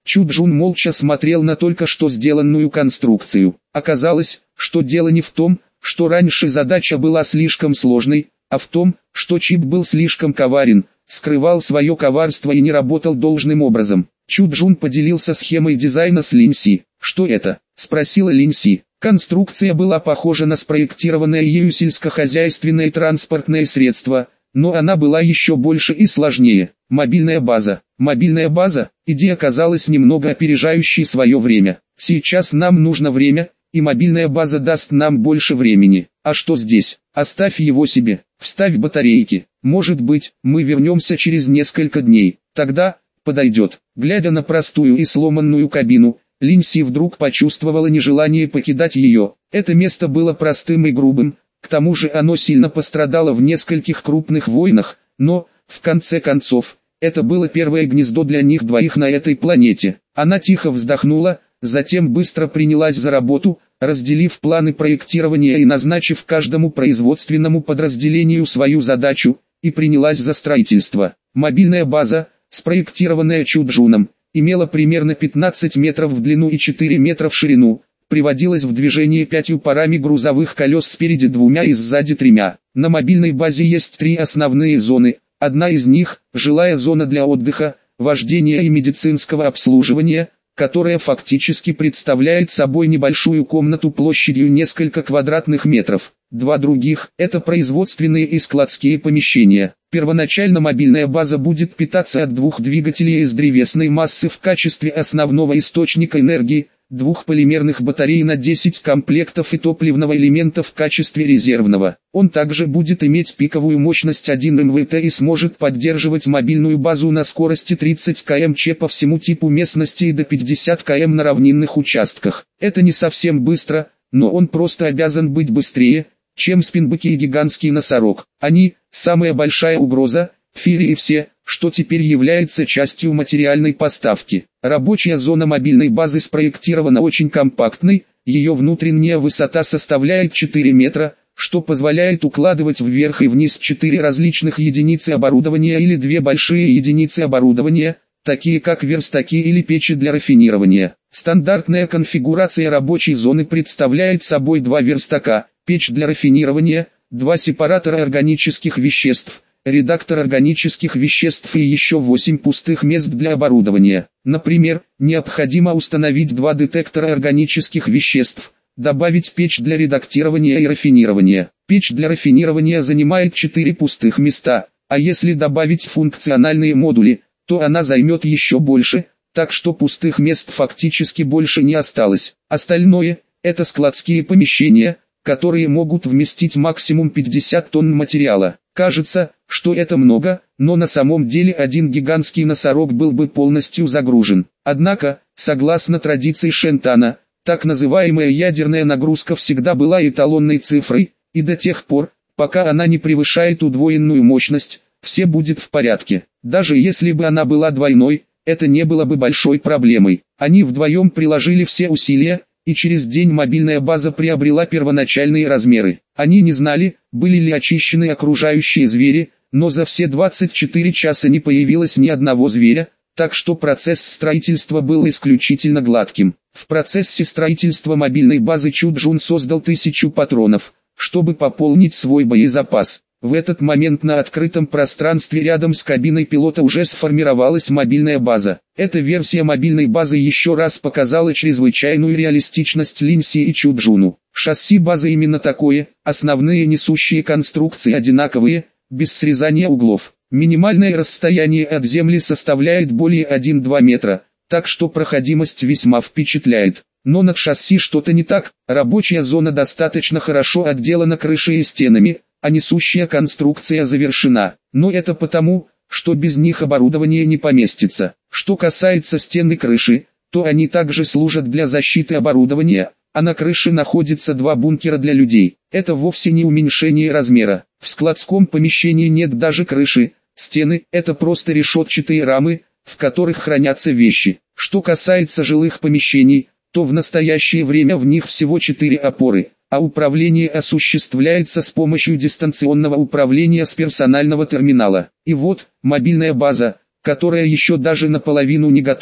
Чу Джун молча смотрел на только что сделанную конструкцию. Оказалось, что дело не в том, что раньше задача была слишком сложной, а в том, что чип был слишком коварен, скрывал свое коварство и не работал должным образом. Чу Джун поделился схемой дизайна с Линси. «Что это?» – спросила Линси. Конструкция была похожа на спроектированное ею сельскохозяйственное транспортное средство, но она была еще больше и сложнее. Мобильная база. Мобильная база, идея казалась немного опережающей свое время. Сейчас нам нужно время, и мобильная база даст нам больше времени. А что здесь? Оставь его себе, вставь батарейки. Может быть, мы вернемся через несколько дней. Тогда подойдет. Глядя на простую и сломанную кабину, Линси вдруг почувствовала нежелание покидать ее. Это место было простым и грубым, к тому же оно сильно пострадало в нескольких крупных войнах, но, в конце концов, это было первое гнездо для них двоих на этой планете. Она тихо вздохнула, затем быстро принялась за работу, разделив планы проектирования и назначив каждому производственному подразделению свою задачу, и принялась за строительство. Мобильная база, спроектированная Чу Джуном, имела примерно пятнадцать метров в длину и четыре метра в ширину, приводилась в движение пятью парами грузовых колес спереди двумя и сзади тремя. На мобильной базе есть три основные зоны, одна из них – жилая зона для отдыха, вождения и медицинского обслуживания, которая фактически представляет собой небольшую комнату площадью несколько квадратных метров. Два других – это производственные и складские помещения. Первоначально мобильная база будет питаться от двух двигателей из древесной массы в качестве основного источника энергии, двух полимерных батарей на десять комплектов и топливного элемента в качестве резервного. Он также будет иметь пиковую мощность один мегаватт и сможет поддерживать мобильную базу на скорости тридцать километров в час по всему типу местности и до пятьдесят километров на равнинных участках. Это не совсем быстро, но он просто обязан быть быстрее, чем спинбоки и гигантский носорог. Они – самая большая угроза, Фири и все, что теперь является частью материальной поставки. Рабочая зона мобильной базы спроектирована очень компактной, ее внутренняя высота составляет четыре метра, что позволяет укладывать вверх и вниз четыре различных единицы оборудования или две большие единицы оборудования, такие как верстаки или печи для рафинирования. Стандартная конфигурация рабочей зоны представляет собой два верстака, печь для рафинирования, два сепаратора органических веществ, редактор органических веществ и еще восемь пустых мест для оборудования. Например, необходимо установить два детектора органических веществ, добавить печь для редактирования и рафинирования. Печь для рафинирования занимает четыре пустых места, а если добавить функциональные модули, то она займет еще больше, так что пустых мест фактически больше не осталось. Остальное – это складские помещения, которые могут вместить максимум пятьдесят тонн материала. Кажется, что это много, но на самом деле один гигантский носорог был бы полностью загружен. Однако, согласно традиции Шентана, так называемая ядерная нагрузка всегда была эталонной цифрой, и до тех пор, пока она не превышает удвоенную мощность, все будет в порядке. Даже если бы она была двойной, это не было бы большой проблемой. Они вдвоем приложили все усилия, и через день мобильная база приобрела первоначальные размеры. Они не знали, были ли очищены окружающие звери, но за все двадцать четыре часа не появилось ни одного зверя, так что процесс строительства был исключительно гладким. В процессе строительства мобильной базы Чу Джун создал тысячу патронов, чтобы пополнить свой боезапас. В этот момент на открытом пространстве рядом с кабиной пилота уже сформировалась мобильная база. Эта версия мобильной базы еще раз показала чрезвычайную реалистичность Линси и Чу Джуну. Шасси базы именно такое, основные несущие конструкции одинаковые, без срезания углов. Минимальное расстояние от земли составляет более один-два метра, так что проходимость весьма впечатляет. Но над шасси что-то не так, рабочая зона достаточно хорошо отделана крышей и стенами, а несущая конструкция завершена. Но это потому, что без них оборудование не поместится. Что касается стен и крыши, то они также служат для защиты оборудования, а на крыше находится два бункера для людей. Это вовсе не уменьшение размера. В складском помещении нет даже крыши, стены – это просто решетчатые рамы, в которых хранятся вещи. Что касается жилых помещений, то в настоящее время в них всего четыре опоры, а управление осуществляется с помощью дистанционного управления с персонального терминала. И вот, мобильная база, которая еще даже наполовину не готова,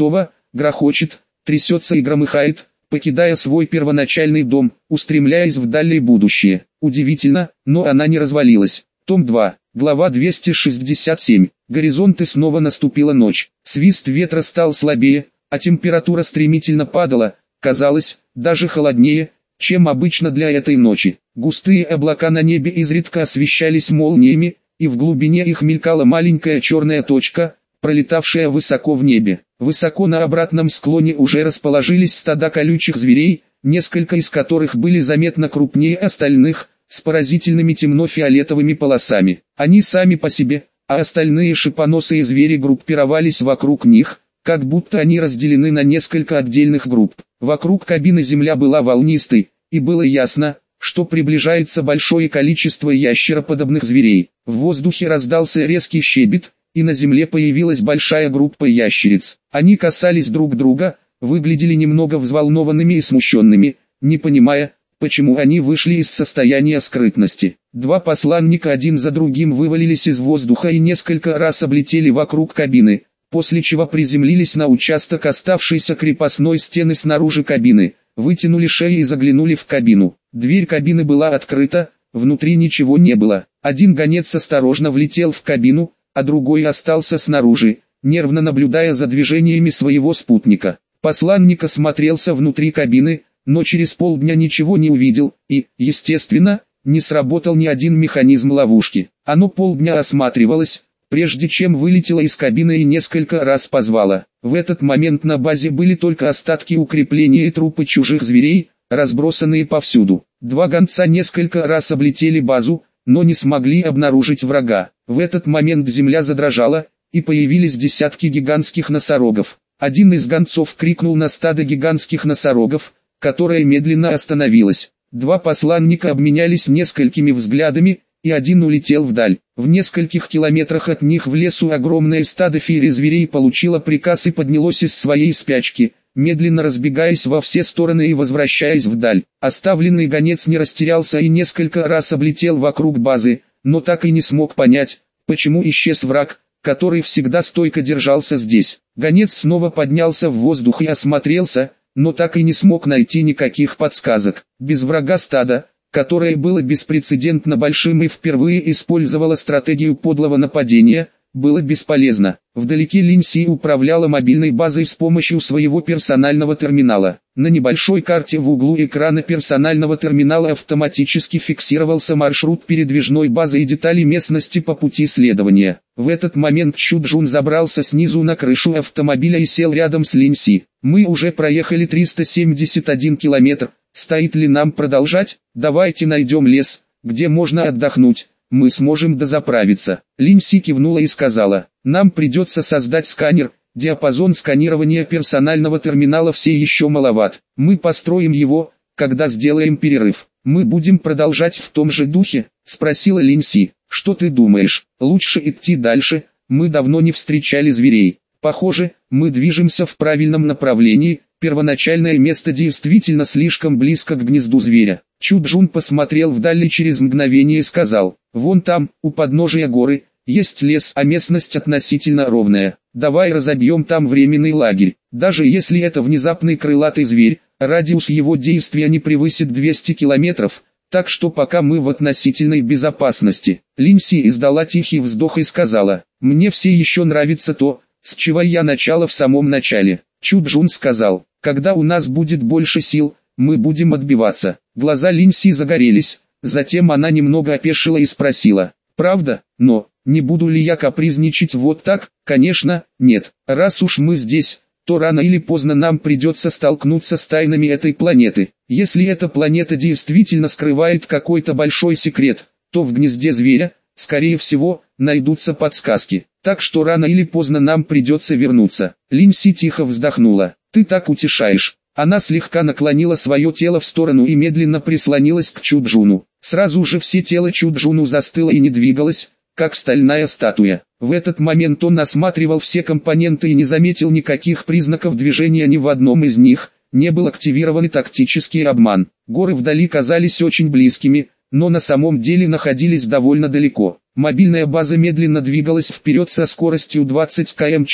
грохочет, трясется и громыхает, покидая свой первоначальный дом, устремляясь в дальнее будущее. Удивительно, но она не развалилась. Том два, глава двести шестьдесят семь. Горизонт и снова наступила ночь. Свист ветра стал слабее, а температура стремительно падала, казалось, даже холоднее, чем обычно для этой ночи. Густые облака на небе изредка освещались молниями, и в глубине их мелькала маленькая черная точка, пролетавшая высоко в небе. Высоко на обратном склоне уже расположились стада колючих зверей, несколько из которых были заметно крупнее остальных, с поразительными темно-фиолетовыми полосами. Они сами по себе, а остальные шипоносые звери группировались вокруг них, как будто они разделены на несколько отдельных групп. Вокруг кабины земля была волнистой, и было ясно, что приближается большое количество ящероподобных зверей. В воздухе раздался резкий щебет, и на земле появилась большая группа ящериц. Они касались друг друга, выглядели немного взволнованными и смущенными, не понимая, почему они вышли из состояния скрытности. Два посланника один за другим вывалились из воздуха и несколько раз облетели вокруг кабины, после чего приземлились на участок оставшейся крепостной стены снаружи кабины, вытянули шеи и заглянули в кабину. Дверь кабины была открыта, внутри ничего не было. Один гонец осторожно влетел в кабину, а другой остался снаружи, нервно наблюдая за движениями своего спутника. Посланник осмотрелся внутри кабины, но через полдня ничего не увидел, и, естественно, не сработал ни один механизм ловушки. Оно полдня осматривалось, прежде чем вылетело из кабины и несколько раз позвало. В этот момент на базе были только остатки укрепления и трупы чужих зверей, разбросанные повсюду. Два гонца несколько раз облетели базу, но не смогли обнаружить врага. В этот момент земля задрожала, и появились десятки гигантских носорогов. Один из гонцов крикнул на стадо гигантских носорогов, которое медленно остановилось. Два посланника обменялись несколькими взглядами, и один улетел вдаль. В нескольких километрах от них в лесу огромное стадо фейри-зверей получило приказ и поднялось из своей спячки, медленно разбегаясь во все стороны и возвращаясь вдаль. Оставленный гонец не растерялся и несколько раз облетел вокруг базы, но так и не смог понять, почему исчез враг, который всегда стойко держался здесь. Гонец снова поднялся в воздух и осмотрелся, но так и не смог найти никаких подсказок. Без врага стада, которое было беспрецедентно большим и впервые использовало стратегию подлого нападения, было бесполезно. Вдалеке Линси управляла мобильной базой с помощью своего персонального терминала. На небольшой карте в углу экрана персонального терминала автоматически фиксировался маршрут передвижной базы и детали местности по пути следования. В этот момент Чуджун забрался снизу на крышу автомобиля и сел рядом с Линси. «Мы уже проехали триста семьдесят один километр, стоит ли нам продолжать? Давайте найдем лес, где можно отдохнуть. Мы сможем дозаправиться». Линси кивнула и сказала: «Нам придется создать сканер, диапазон сканирования персонального терминала все еще маловат. Мы построим его, когда сделаем перерыв». «Мы будем продолжать в том же духе?» — спросила Линси. «Что ты думаешь, лучше идти дальше? Мы давно не встречали зверей. Похоже, мы движемся в правильном направлении, первоначальное место действительно слишком близко к гнезду зверя». Чуджун посмотрел вдаль и через мгновение сказал: «Вон там, у подножия горы, есть лес, а местность относительно ровная. Давай разобьем там временный лагерь. Даже если это внезапный крылатый зверь, радиус его действия не превысит двухсот километров, так что пока мы в относительной безопасности». Линси издала тихий вздох и сказала: «Мне все еще нравится то, с чего я начала в самом начале». Чуджун сказал: «Когда у нас будет больше сил, мы будем отбиваться». Глаза Линси загорелись, затем она немного опешила и спросила: «Правда? Но, не буду ли я капризничать вот так?» «Конечно, нет. Раз уж мы здесь, то рано или поздно нам придется столкнуться с тайнами этой планеты. Если эта планета действительно скрывает какой-то большой секрет, то в гнезде зверя, скорее всего, найдутся подсказки. Так что рано или поздно нам придется вернуться». Линси тихо вздохнула. «Ты так утешаешь». Она слегка наклонила свое тело в сторону и медленно прислонилась к Чуджуну. Сразу же все тело Чуджуну застыло и не двигалось, как стальная статуя. В этот момент он осматривал все компоненты и не заметил никаких признаков движения ни в одном из них. Не был активирован и тактический обман. Горы вдали казались очень близкими, но на самом деле находились довольно далеко. Мобильная база медленно двигалась вперед со скоростью двадцать километров в час,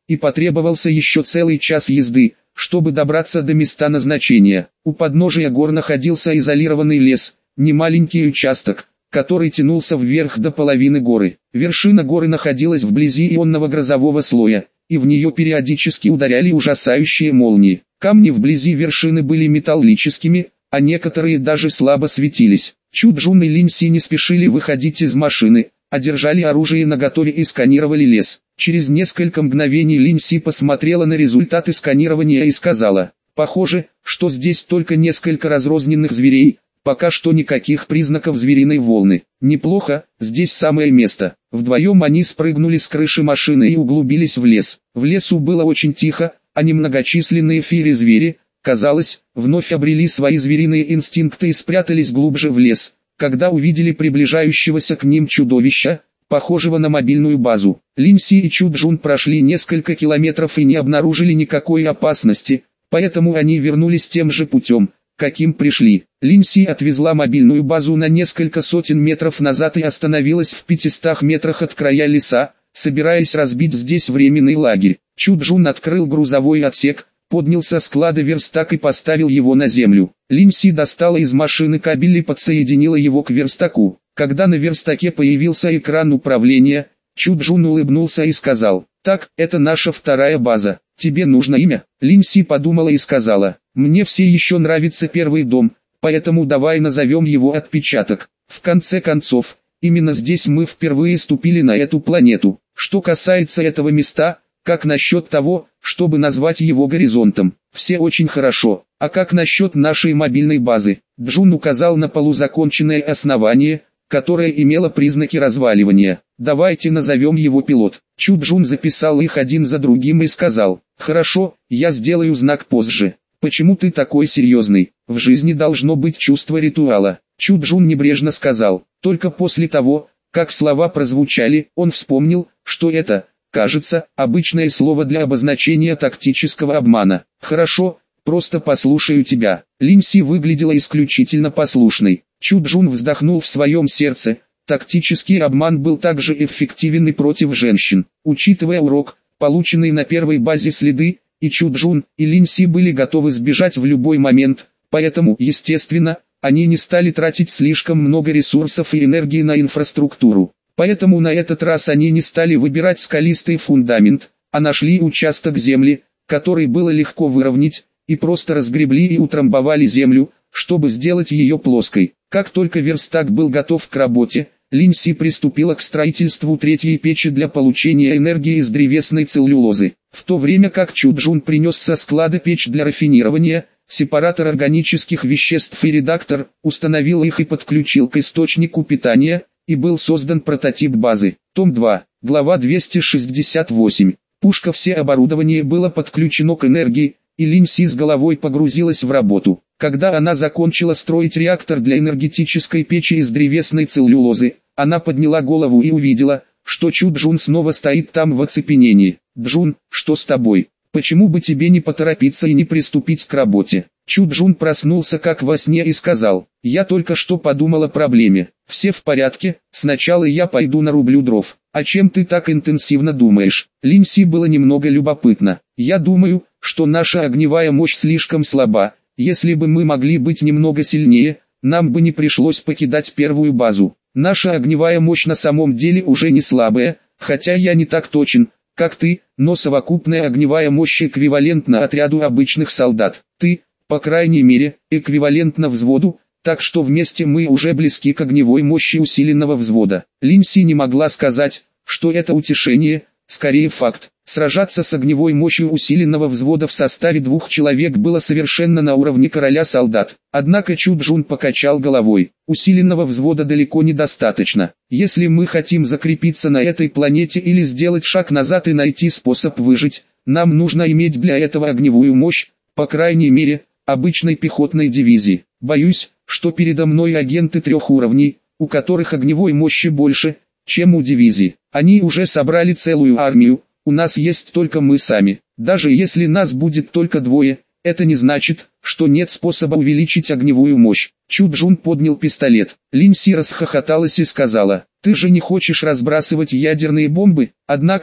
и потребовался еще целый час езды, чтобы добраться до места назначения. У подножия гор находился изолированный лес, немаленький участок, который тянулся вверх до половины горы. Вершина горы находилась вблизи ионного грозового слоя, и в нее периодически ударяли ужасающие молнии. Камни вблизи вершины были металлическими, а некоторые даже слабо светились. Чуджун и Линси не спешили выходить из машины, а держали оружие наготове и сканировали лес. Через несколько мгновений Линси посмотрела на результаты сканирования и сказала: «Похоже, что здесь только несколько разрозненных зверей, пока что никаких признаков звериной волны. Неплохо, здесь самое место». Вдвоем они спрыгнули с крыши машины и углубились в лес. В лесу было очень тихо, а немногочисленные фири-звери, казалось, вновь обрели свои звериные инстинкты и спрятались глубже в лес, когда увидели приближающегося к ним чудовища, похожего на мобильную базу. Линси и Чуджун прошли несколько километров и не обнаружили никакой опасности, поэтому они вернулись тем же путем, каким пришли. Линси отвезла мобильную базу на несколько сотен метров назад и остановилась в пятистах метрах от края леса, собираясь разбить здесь временный лагерь. Чуджун открыл грузовой отсек, поднял со склада верстак и поставил его на землю. Линси достала из машины кабель и подсоединила его к верстаку. Когда на верстаке появился экран управления, Чуджун улыбнулся и сказал: «Так, это наша вторая база. Тебе нужно имя?» Линси подумала и сказала: «Мне все еще нравится первый дом, поэтому давай назовем его Отпечаток. В конце концов, именно здесь мы впервые ступили на эту планету. Что касается этого места, как насчет того, чтобы назвать его Горизонтом?» «Все очень хорошо. А как насчет нашей мобильной базы?» Джун указал на полузаконченное основание, которое имело признаки разваливания. «Давайте назовем его Пилот». Чуджун записал их один за другим и сказал: «Хорошо, я сделаю знак позже». «Почему ты такой серьезный? В жизни должно быть чувство ритуала». Чуджун небрежно сказал. Только после того, как слова прозвучали, он вспомнил, что это, кажется, обычное слово для обозначения тактического обмана. «Хорошо, просто послушаю тебя». Линси выглядела исключительно послушной. Чуджун вздохнул в своем сердце. Тактический обман был также эффективен и против женщин. Учитывая урок, полученный на первой базе следы, и Чуджун, и Линси были готовы сбежать в любой момент, поэтому, естественно, они не стали тратить слишком много ресурсов и энергии на инфраструктуру. Поэтому на этот раз они не стали выбирать скалистый фундамент, а нашли участок земли, который было легко выровнять, и просто разгребли и утрамбовали землю, чтобы сделать ее плоской. Как только верстак был готов к работе, Линси приступила к строительству третьей печи для получения энергии из древесной целлюлозы. В то время как Чуджун принес со склада печь для рафинирования, сепаратор органических веществ и редактор, установил их и подключил к источнику питания, и был создан прототип базы. Том два, глава двести шестьдесят восемь. Пушка все оборудование было подключено к энергии, и Линси с головой погрузилась в работу. Когда она закончила строить реактор для энергетической печи из древесной целлюлозы, она подняла голову и увидела, что Чуджун снова стоит там в оцепенении. «Джун, что с тобой? Почему бы тебе не поторопиться и не приступить к работе?» Чуджун проснулся как во сне и сказал: «Я только что подумал о проблеме. Все в порядке, сначала я пойду нарублю дров». «О чем ты так интенсивно думаешь?» Линси было немного любопытно. «Я думаю, что наша огневая мощь слишком слаба. Если бы мы могли быть немного сильнее, нам бы не пришлось покидать первую базу. Наша огневая мощь на самом деле уже не слабая, хотя я не так точен, как ты, но совокупная огневая мощь эквивалентна отряду обычных солдат. Ты, по крайней мере, эквивалентна взводу, так что вместе мы уже близки к огневой мощи усиленного взвода». Линси не могла сказать, что это утешение, скорее факт. Сражаться с огневой мощью усиленного взвода в составе двух человек было совершенно на уровне короля солдат. Однако Чуджун покачал головой. Усиленного взвода далеко недостаточно. Если мы хотим закрепиться на этой планете или сделать шаг назад и найти способ выжить, нам нужно иметь для этого огневую мощь, по крайней мере, обычной пехотной дивизии. Боюсь, что передо мной агенты трех уровней, у которых огневой мощи больше, чем у дивизии. Они уже собрали целую армию. У нас есть только мы сами. Даже если нас будет только двое, это не значит, что нет способа увеличить огневую мощь. Чуджун поднял пистолет. Линси расхохоталась и сказала: «Ты же не хочешь разбрасывать ядерные бомбы?» Однако,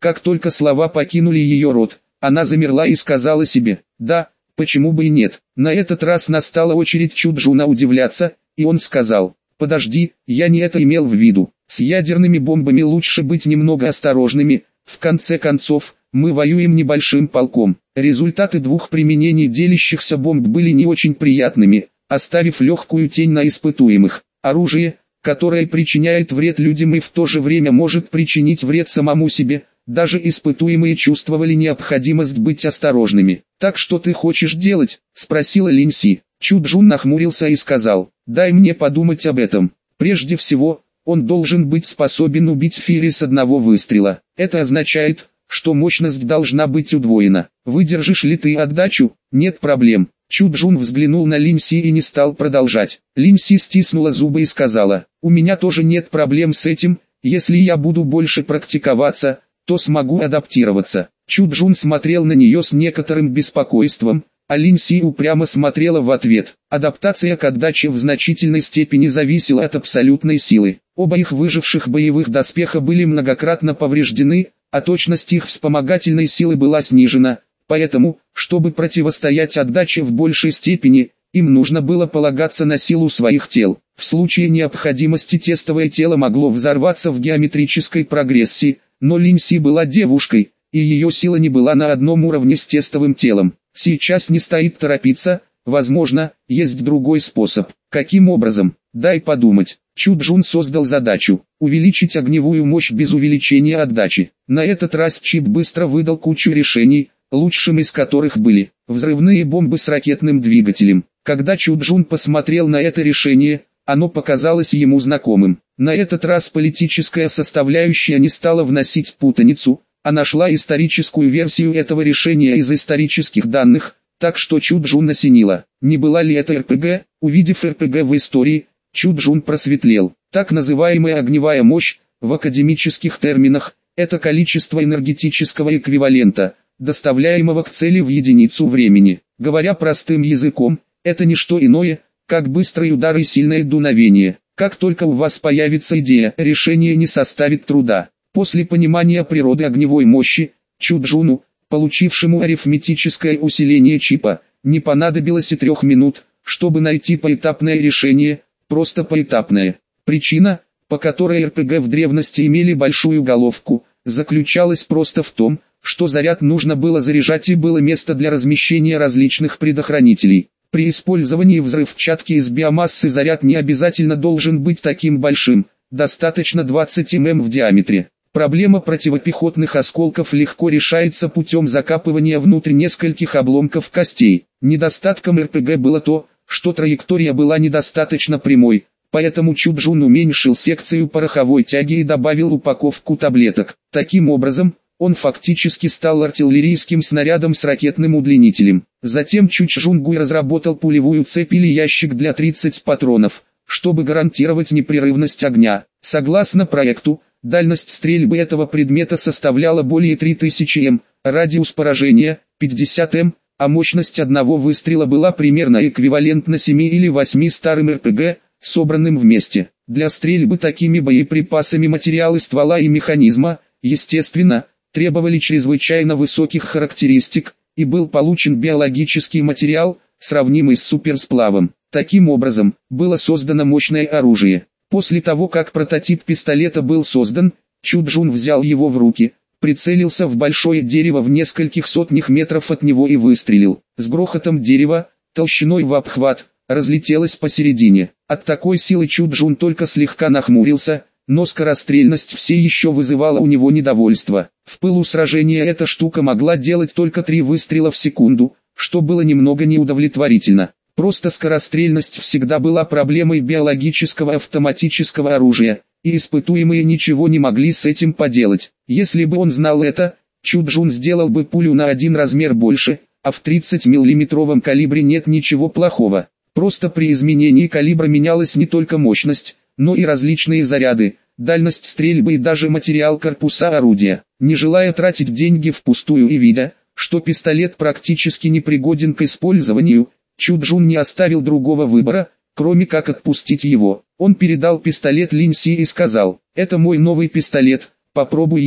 Как только слова покинули ее рот, она замерла и сказала себе: «Да, почему бы и нет». На этот раз настала очередь Чуджуна удивляться, и он сказал: «Подожди, я не это имел в виду. С ядерными бомбами лучше быть немного осторожными, в конце концов, мы воюем небольшим полком». Результаты двух применений делящихся бомб были не очень приятными, оставив легкую тень на испытуемых. Оружие, которое причиняет вред людям и в то же время может причинить вред самому себе, даже испытуемые чувствовали необходимость быть осторожными. «Так что ты хочешь делать?» – спросила Линси. Чуджун нахмурился и сказал: «Дай мне подумать об этом. Прежде всего, он должен быть способен убить Фири с одного выстрела. Это означает, что мощность должна быть удвоена. Выдержишь ли ты отдачу? Нет проблем». Чуджун взглянул на Линси и не стал продолжать. Линси стиснула зубы и сказала: «У меня тоже нет проблем с этим, если я буду больше практиковаться, то смогу адаптироваться». Чуджун смотрел на нее с некоторым беспокойством, а Линси упрямо смотрела в ответ. Адаптация к отдаче в значительной степени зависела от абсолютной силы. Оба их выживших боевых доспеха были многократно повреждены, а точность их вспомогательной силы была снижена, поэтому, чтобы противостоять отдаче в большей степени, им нужно было полагаться на силу своих тел. В случае необходимости тестовое тело могло взорваться в геометрической прогрессии, но Линси была девушкой, и ее сила не была на одном уровне с тестовым телом. Сейчас не стоит торопиться, возможно, есть другой способ. Каким образом? Дай подумать. Чуджун создал задачу – увеличить огневую мощь без увеличения отдачи. На этот раз чип быстро выдал кучу решений, лучшим из которых были взрывные бомбы с ракетным двигателем. Когда Чуджун посмотрел на это решение, оно показалось ему знакомым. На этот раз политическая составляющая не стала вносить путаницу, а нашла историческую версию этого решения из исторических данных, так что Чуджун осенило. Не была ли это эр пэ гэ? Увидев эр пэ гэ в истории, Чуджун просветлел. Так называемая огневая мощь, в академических терминах, это количество энергетического эквивалента, доставляемого к цели в единицу времени. Говоря простым языком, это не что иное, как быстрый удар и сильное дуновение. Как только у вас появится идея, решение не составит труда. После понимания природы огневой мощи, Чуджуну, получившему арифметическое усиление чипа, не понадобилось и трех минут, чтобы найти поэтапное решение, просто поэтапное. Причина, по которой эр пэ гэ в древности имели большую головку, заключалась просто в том, что заряд нужно было заряжать и было место для размещения различных предохранителей. При использовании взрывчатки из биомассы заряд не обязательно должен быть таким большим, достаточно двадцать миллиметров в диаметре. Проблема противопехотных осколков легко решается путем закапывания внутрь нескольких обломков костей. Недостатком эр пэ гэ было то, что траектория была недостаточно прямой, поэтому Чуджун уменьшил секцию пороховой тяги и добавил упаковку таблеток. Таким образом, он фактически стал артиллерийским снарядом с ракетным удлинителем. Затем Чуджунгуй разработал пулевую цепь или ящик для тридцати патронов, чтобы гарантировать непрерывность огня. Согласно проекту, дальность стрельбы этого предмета составляла более три тысячи метров, радиус поражения – пятьдесят метров, а мощность одного выстрела была примерно эквивалентна семи или восьми старым эр пэ гэ, собранным вместе. Для стрельбы такими боеприпасами материалы ствола и механизма, естественно, требовали чрезвычайно высоких характеристик, и был получен биологический материал, сравнимый с суперсплавом. Таким образом, было создано мощное оружие. После того, как прототип пистолета был создан, Чуджун взял его в руки, прицелился в большое дерево в нескольких сотнях метров от него и выстрелил. С грохотом дерево, толщиной в обхват, разлетелось посередине. От такой силы Чуджун только слегка нахмурился, но скорострельность все еще вызывала у него недовольство. В пылу сражения эта штука могла делать только три выстрела в секунду, что было немного неудовлетворительно. Просто скорострельность всегда была проблемой биологического автоматического оружия, и испытуемые ничего не могли с этим поделать. Если бы он знал это, Чуджун сделал бы пулю на один размер больше, а в тридцатимиллиметровом калибре нет ничего плохого. Просто при изменении калибра менялась не только мощность, но и различные заряды, дальность стрельбы и даже материал корпуса орудия. Не желая тратить деньги впустую и видя, что пистолет практически непригоден к использованию, Чуджун не оставил другого выбора, кроме как отпустить его. Он передал пистолет Линси и сказал: «Это мой новый пистолет, попробуй его».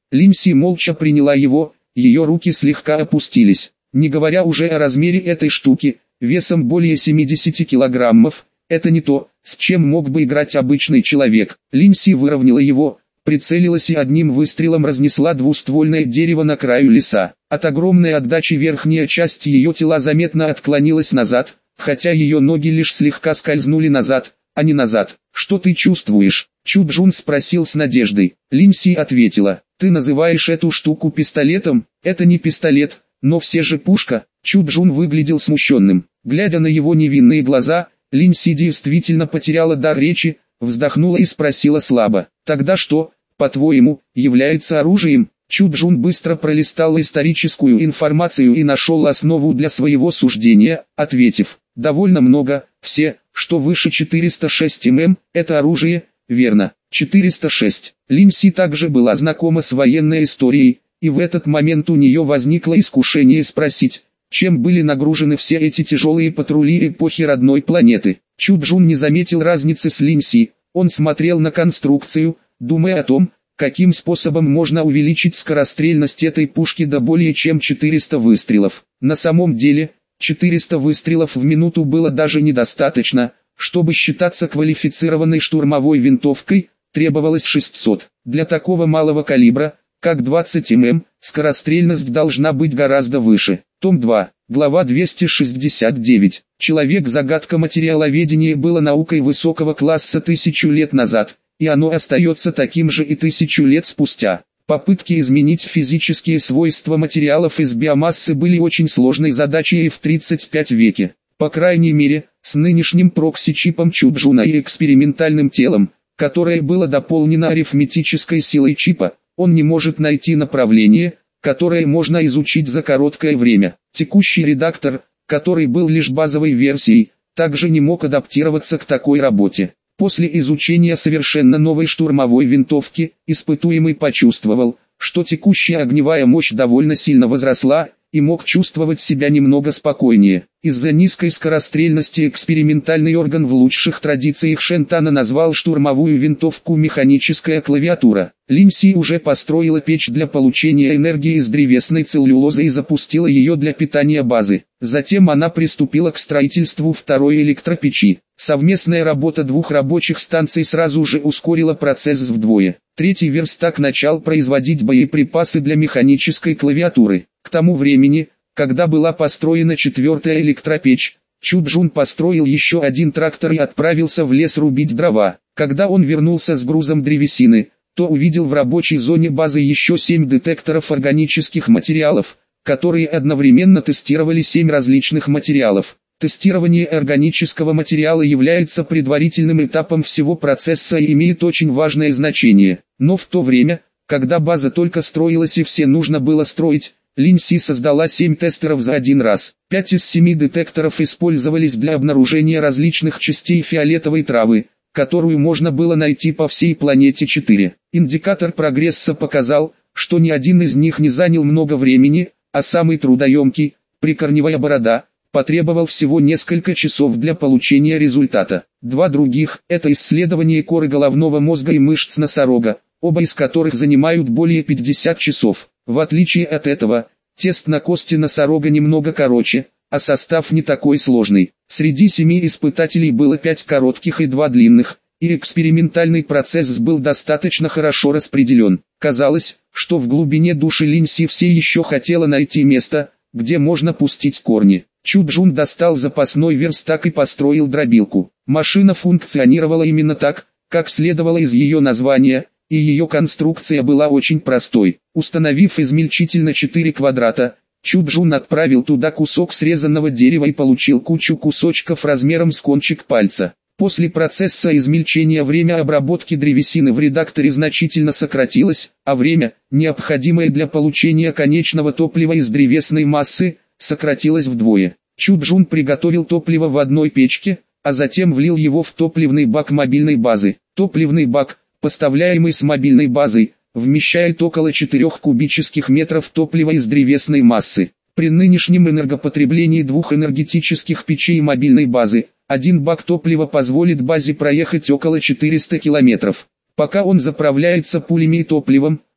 Линси молча приняла его, ее руки слегка опустились. Не говоря уже о размере этой штуки, весом более семидесяти килограммов, это не то, с чем мог бы играть обычный человек. Линси выровняла его, прицелилась и одним выстрелом разнесла двуствольное дерево на краю леса. От огромной отдачи верхняя часть ее тела заметно отклонилась назад, хотя ее ноги лишь слегка скользнули назад, а не назад. «Что ты чувствуешь?» Чу Джун спросил с надеждой. Линси ответила: «Ты называешь эту штуку пистолетом? Это не пистолет, но все же пушка». Чу Джун выглядел смущенным. Глядя на его невинные глаза, Линси действительно потеряла дар речи, вздохнула и спросила слабо: «Тогда что, по-твоему, является оружием?» Чу Джун быстро пролистал историческую информацию и нашел основу для своего суждения, ответив: «Довольно много, все, что выше четыреста шесть мм, это оружие, верно?» четыреста шесть. Линси также была знакома с военной историей, и в этот момент у нее возникло искушение спросить, чем были нагружены все эти тяжелые патрули эпохи родной планеты. Чу Джун не заметил разницы с Линси, он смотрел на конструкцию, думая о том, каким способом можно увеличить скорострельность этой пушки до более чем четырёхсот выстрелов. На самом деле, четыреста выстрелов в минуту было даже недостаточно, чтобы считаться квалифицированной штурмовой винтовкой, требовалось шестьсот. Для такого малого калибра, как двадцать мм, скорострельность должна быть гораздо выше. Том два, глава двести шестьдесят девять. Человек-загадка материаловедения было наукой высокого класса тысячу лет назад, и оно остается таким же и тысячу лет спустя. Попытки изменить физические свойства материалов из биомассы были очень сложной задачей и в тридцать пятом веке. По крайней мере, с нынешним прокси-чипом Чу Джуна и экспериментальным телом, которое было дополнено арифметической силой чипа, он не может найти направление, которое можно изучить за короткое время. Текущий редактор, который был лишь базовой версией, также не мог адаптироваться к такой работе. После изучения совершенно новой штурмовой винтовки, испытуемый почувствовал, что текущая огневая мощь довольно сильно возросла, и мог чувствовать себя немного спокойнее. Из-за низкой скорострельности экспериментальный орган в лучших традициях Шентана назвал штурмовую винтовку «механическая клавиатура». Линси уже построила печь для получения энергии из древесной целлюлозы и запустила ее для питания базы. Затем она приступила к строительству второй электропечи. Совместная работа двух рабочих станций сразу же ускорила процесс вдвое. Третий верстак начал производить боеприпасы для механической клавиатуры. К тому времени, когда была построена четвертая электропечь, Чу Джун построил еще один трактор и отправился в лес рубить дрова. Когда он вернулся с грузом древесины, то увидел в рабочей зоне базы еще семь детекторов органических материалов, которые одновременно тестировали семь различных материалов. Тестирование органического материала является предварительным этапом всего процесса и имеет очень важное значение. Но в то время, когда база только строилась и все нужно было строить, Линси создала семь тестеров за один раз. Пять из семи детекторов использовались для обнаружения различных частей фиолетовой травы, которую можно было найти по всей планете четыре. Индикатор прогресса показал, что ни один из них не занял много времени, а самый трудоемкий, прикорневая борода, потребовал всего несколько часов для получения результата. Два других – это исследование коры головного мозга и мышц носорога, оба из которых занимают более пятидесяти часов. В отличие от этого, тест на кости носорога немного короче, а состав не такой сложный. Среди семи испытателей было пять коротких и два длинных, и экспериментальный процесс был достаточно хорошо распределен. Казалось, что в глубине души Линси все еще хотела найти место, где можно пустить корни. Чу Джун достал запасной верстак и построил дробилку. Машина функционировала именно так, как следовало из ее названия, и ее конструкция была очень простой. Установив измельчитель на четыре квадрата, Чу Джун отправил туда кусок срезанного дерева и получил кучу кусочков размером с кончик пальца. После процесса измельчения время обработки древесины в редакторе значительно сократилось, а время, необходимое для получения конечного топлива из древесной массы, сократилось вдвое. Чу Джун приготовил топливо в одной печке, а затем влил его в топливный бак мобильной базы. Топливный бак, поставляемый с мобильной базой, вмещает около четырёх кубических метров топлива из древесной массы. При нынешнем энергопотреблении двух энергетических печей мобильной базы, один бак топлива позволит базе проехать около четырёхсот километров. Пока он заправляется пулями и топливом,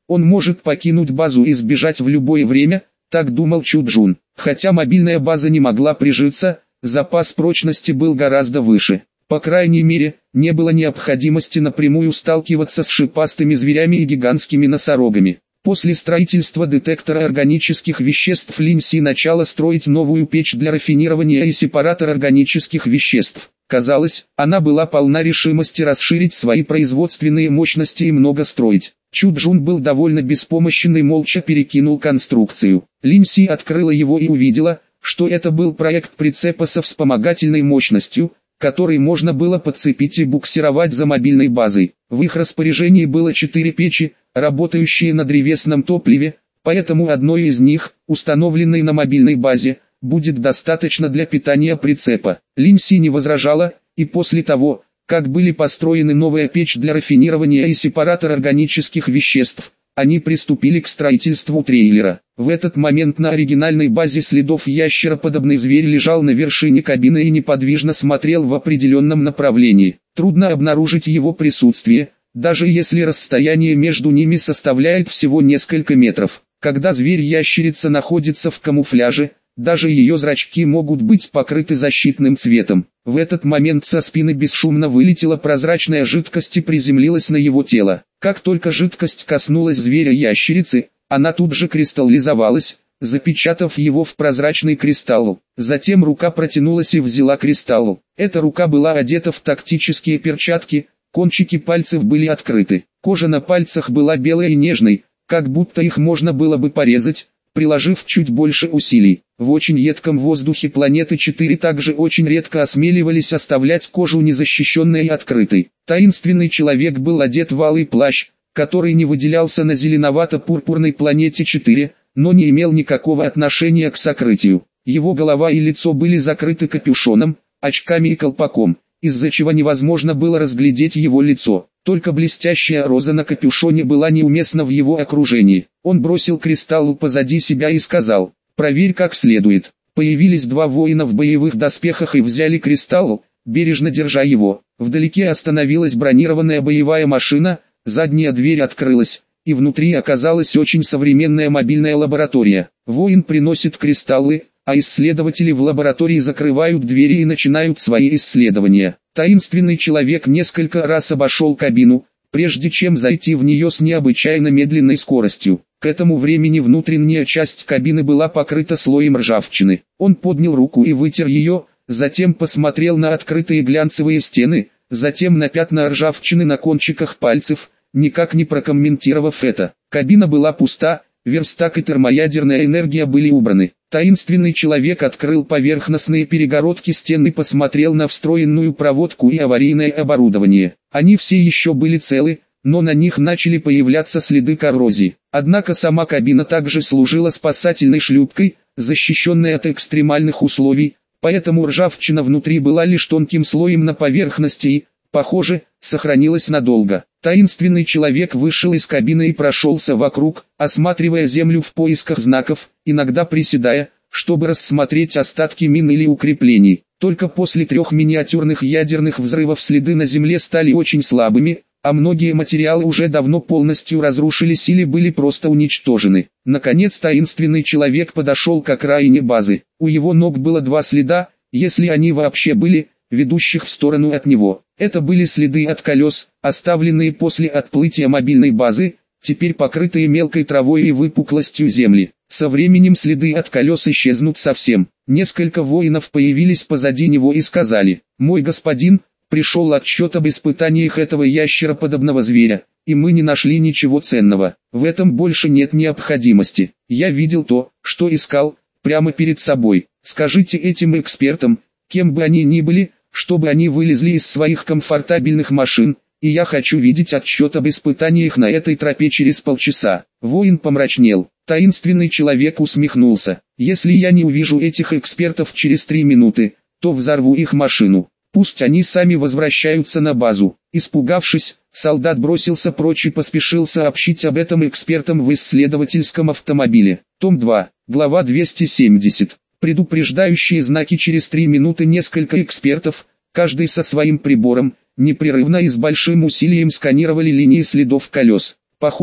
Он может покинуть базу и сбежать в любое время, так думал Чуджун. Хотя мобильная база не могла прижиться, запас прочности был гораздо выше. По крайней мере, не было необходимости напрямую сталкиваться с шипастыми зверями и гигантскими носорогами. После строительства детектора органических веществ Линси начала строить новую печь для рафинирования и сепаратор органических веществ. Казалось, она была полна решимости расширить свои производственные мощности и много строить. Чуджун был довольно беспомощен и молча перекинул конструкцию. Линси открыла его и увидела, что это был проект прицепа со вспомогательной мощностью, который можно было подцепить и буксировать за мобильной базой. В их распоряжении было четыре печи, работающие на древесном топливе, поэтому одной из них, установленной на мобильной базе, будет достаточно для питания прицепа. Линси не возражала, и после того, как были построены новая печь для рафинирования и сепаратор органических веществ, они приступили к строительству трейлера. В этот момент на оригинальной базе следов ящероподобный зверь лежал на вершине кабины и неподвижно смотрел в определенном направлении. Трудно обнаружить его присутствие, даже если расстояние между ними составляет всего несколько метров. Когда зверь-ящерица находится в камуфляже, даже ее зрачки могут быть покрыты защитным цветом. В этот момент со спины бесшумно вылетела прозрачная жидкость и приземлилась на его тело. Как только жидкость коснулась зверя-ящерицы, она тут же кристаллизовалась, запечатав его в прозрачный кристалл. Затем рука протянулась и взяла кристалл. Эта рука была одета в тактические перчатки, кончики пальцев были открыты. Кожа на пальцах была белой и нежной, как будто их можно было бы порезать, приложив чуть больше усилий. В очень едком воздухе планеты четыре также очень редко осмеливались оставлять кожу незащищенной и открытой. Таинственный человек был одет в алый плащ, который не выделялся на зеленовато-пурпурной планете четыре, но не имел никакого отношения к сокрытию. Его голова и лицо были закрыты капюшоном, очками и колпаком, из-за чего невозможно было разглядеть его лицо. Только блестящая роза на капюшоне была неуместна в его окружении. Он бросил кристалл позади себя и сказал: «Проверь как следует». Появились два воина в боевых доспехах и взяли кристалл, бережно держа его. Вдалеке остановилась бронированная боевая машина, задняя дверь открылась, и внутри оказалась очень современная мобильная лаборатория. Воин приносит кристаллы, а исследователи в лаборатории закрывают двери и начинают свои исследования. Таинственный человек несколько раз обошел кабину, прежде чем зайти в нее с необычайно медленной скоростью. К этому времени внутренняя часть кабины была покрыта слоем ржавчины. Он поднял руку и вытер ее, затем посмотрел на открытые глянцевые стены, затем на пятна ржавчины на кончиках пальцев, никак не прокомментировав это. Кабина была пуста, верстак и термоядерная энергия были убраны. Таинственный человек открыл поверхностные перегородки стен и посмотрел на встроенную проводку и аварийное оборудование. Они все еще были целы, но на них начали появляться следы коррозии. Однако сама кабина также служила спасательной шлюпкой, защищенной от экстремальных условий, поэтому ржавчина внутри была лишь тонким слоем на поверхности и, похоже, сохранилась надолго. Таинственный человек вышел из кабины и прошелся вокруг, осматривая землю в поисках знаков, иногда приседая, чтобы рассмотреть остатки мин или укреплений. Только после трех миниатюрных ядерных взрывов следы на земле стали очень слабыми, а многие материалы уже давно полностью разрушились или были просто уничтожены. Наконец таинственный человек подошел к окраине базы. У его ног было два следа, если они вообще были, ведущих в сторону от него. Это были следы от колес, оставленные после отплытия мобильной базы, теперь покрытые мелкой травой и выпуклостью земли. Со временем следы от колес исчезнут совсем. Несколько воинов появились позади него и сказали: «Мой господин, пришел отчет об испытаниях этого ящероподобного зверя, и мы не нашли ничего ценного. В этом больше нет необходимости. Я видел то, что искал, прямо перед собой. Скажите этим экспертам, кем бы они ни были, чтобы они вылезли из своих комфортабельных машин, и я хочу видеть отчет об испытаниях на этой тропе через полчаса». Воин помрачнел. Таинственный человек усмехнулся: «Если я не увижу этих экспертов через три минуты, то взорву их машину. Пусть они сами возвращаются на базу». Испугавшись, солдат бросился прочь и поспешил сообщить об этом экспертам в исследовательском автомобиле. Том два, глава двести семьдесят. Предупреждающие знаки. Через три минуты несколько экспертов, каждый со своим прибором, непрерывно и с большим усилием сканировали линии следов колес. Похоже,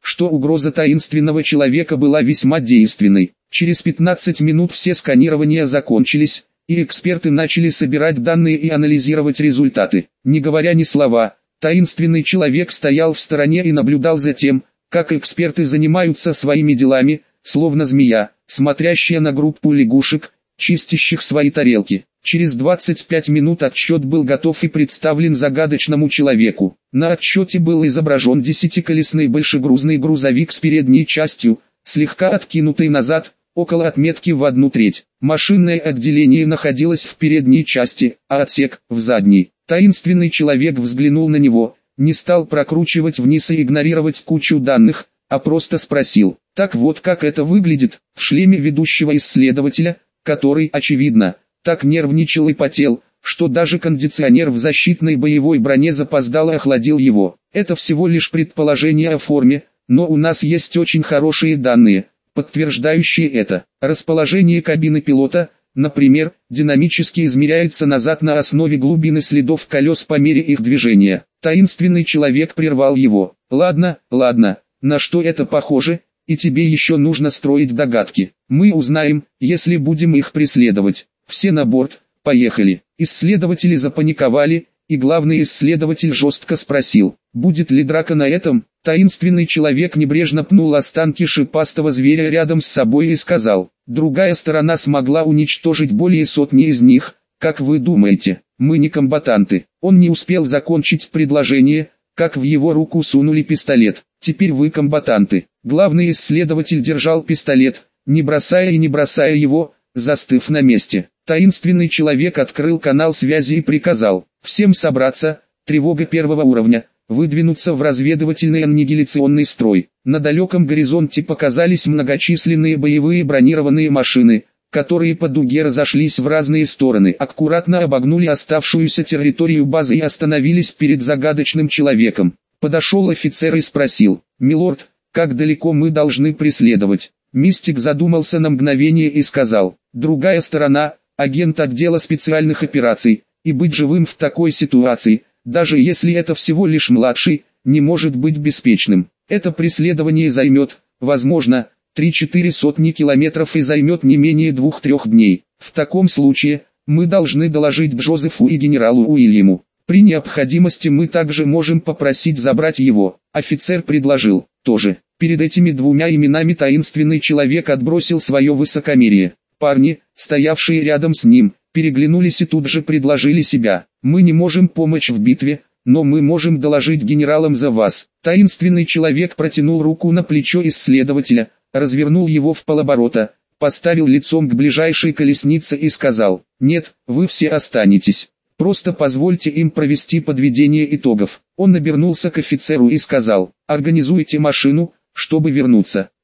что угроза таинственного человека была весьма действенной. Через пятнадцать минут все сканирования закончились, и эксперты начали собирать данные и анализировать результаты. Не говоря ни слова, таинственный человек стоял в стороне и наблюдал за тем, как эксперты занимаются своими делами, словно змея, смотрящая на группу лягушек, чистящих свои тарелки. Через двадцать пять минут отчет был готов и представлен загадочному человеку. На отчете был изображен десятиколесный большегрузный грузовик с передней частью, слегка откинутой назад, около отметки в одну треть. Машинное отделение находилось в передней части, а отсек – в задней. Таинственный человек взглянул на него, не стал прокручивать вниз и игнорировать кучу данных, а просто спросил: «Так вот как это выглядит?» В шлеме ведущего исследователя, который, очевидно, так нервничал и потел, что даже кондиционер в защитной боевой броне запоздало охладил его. Это всего лишь предположение о форме, но у нас есть очень хорошие данные, подтверждающие это. Расположение кабины пилота, например, динамически измеряется назад на основе глубины следов колес по мере их движения. Таинственный человек прервал его. «Ладно, ладно, на что это похоже, и тебе еще нужно строить догадки. Мы узнаем, если будем их преследовать. Все на борт, поехали». Исследователи запаниковали, и главный исследователь жестко спросил: «Будет ли драка на этом?» Таинственный человек небрежно пнул останки шипастого зверя рядом с собой и сказал: «Другая сторона смогла уничтожить более сотни из них, как вы думаете, мы не комбатанты». Он не успел закончить предложение, как в его руку сунули пистолет. «Теперь вы комбатанты». Главный исследователь держал пистолет, не бросая и не бросая его, застыв на месте. Таинственный человек открыл канал связи и приказал: «Всем собраться, тревога первого уровня, выдвинуться в разведывательный аннигиляционный строй». На далеком горизонте показались многочисленные боевые бронированные машины, которые по дуге разошлись в разные стороны, аккуратно обогнули оставшуюся территорию базы и остановились перед загадочным человеком. Подошел офицер и спросил: «Милорд, как далеко мы должны преследовать?» Мистик задумался на мгновение и сказал: «Другая сторона, агент отдела специальных операций, и быть живым в такой ситуации, даже если это всего лишь младший, не может быть беспечным. Это преследование займет, возможно, три-четыре сотни километров и займет не менее двух-трех дней. В таком случае, мы должны доложить Джозефу и генералу Уильяму. При необходимости мы также можем попросить забрать его». Офицер предложил: «Тоже». Перед этими двумя именами таинственный человек отбросил свое высокомерие. Парни, стоявшие рядом с ним, переглянулись и тут же предложили себя. «Мы не можем помочь в битве, но мы можем доложить генералам за вас». Таинственный человек протянул руку на плечо исследователя, развернул его в полоборота, поставил лицом к ближайшей колеснице и сказал: «Нет, вы все останетесь. Просто позвольте им провести подведение итогов». Он обернулся к офицеру и сказал: «Организуйте машину, чтобы вернуться».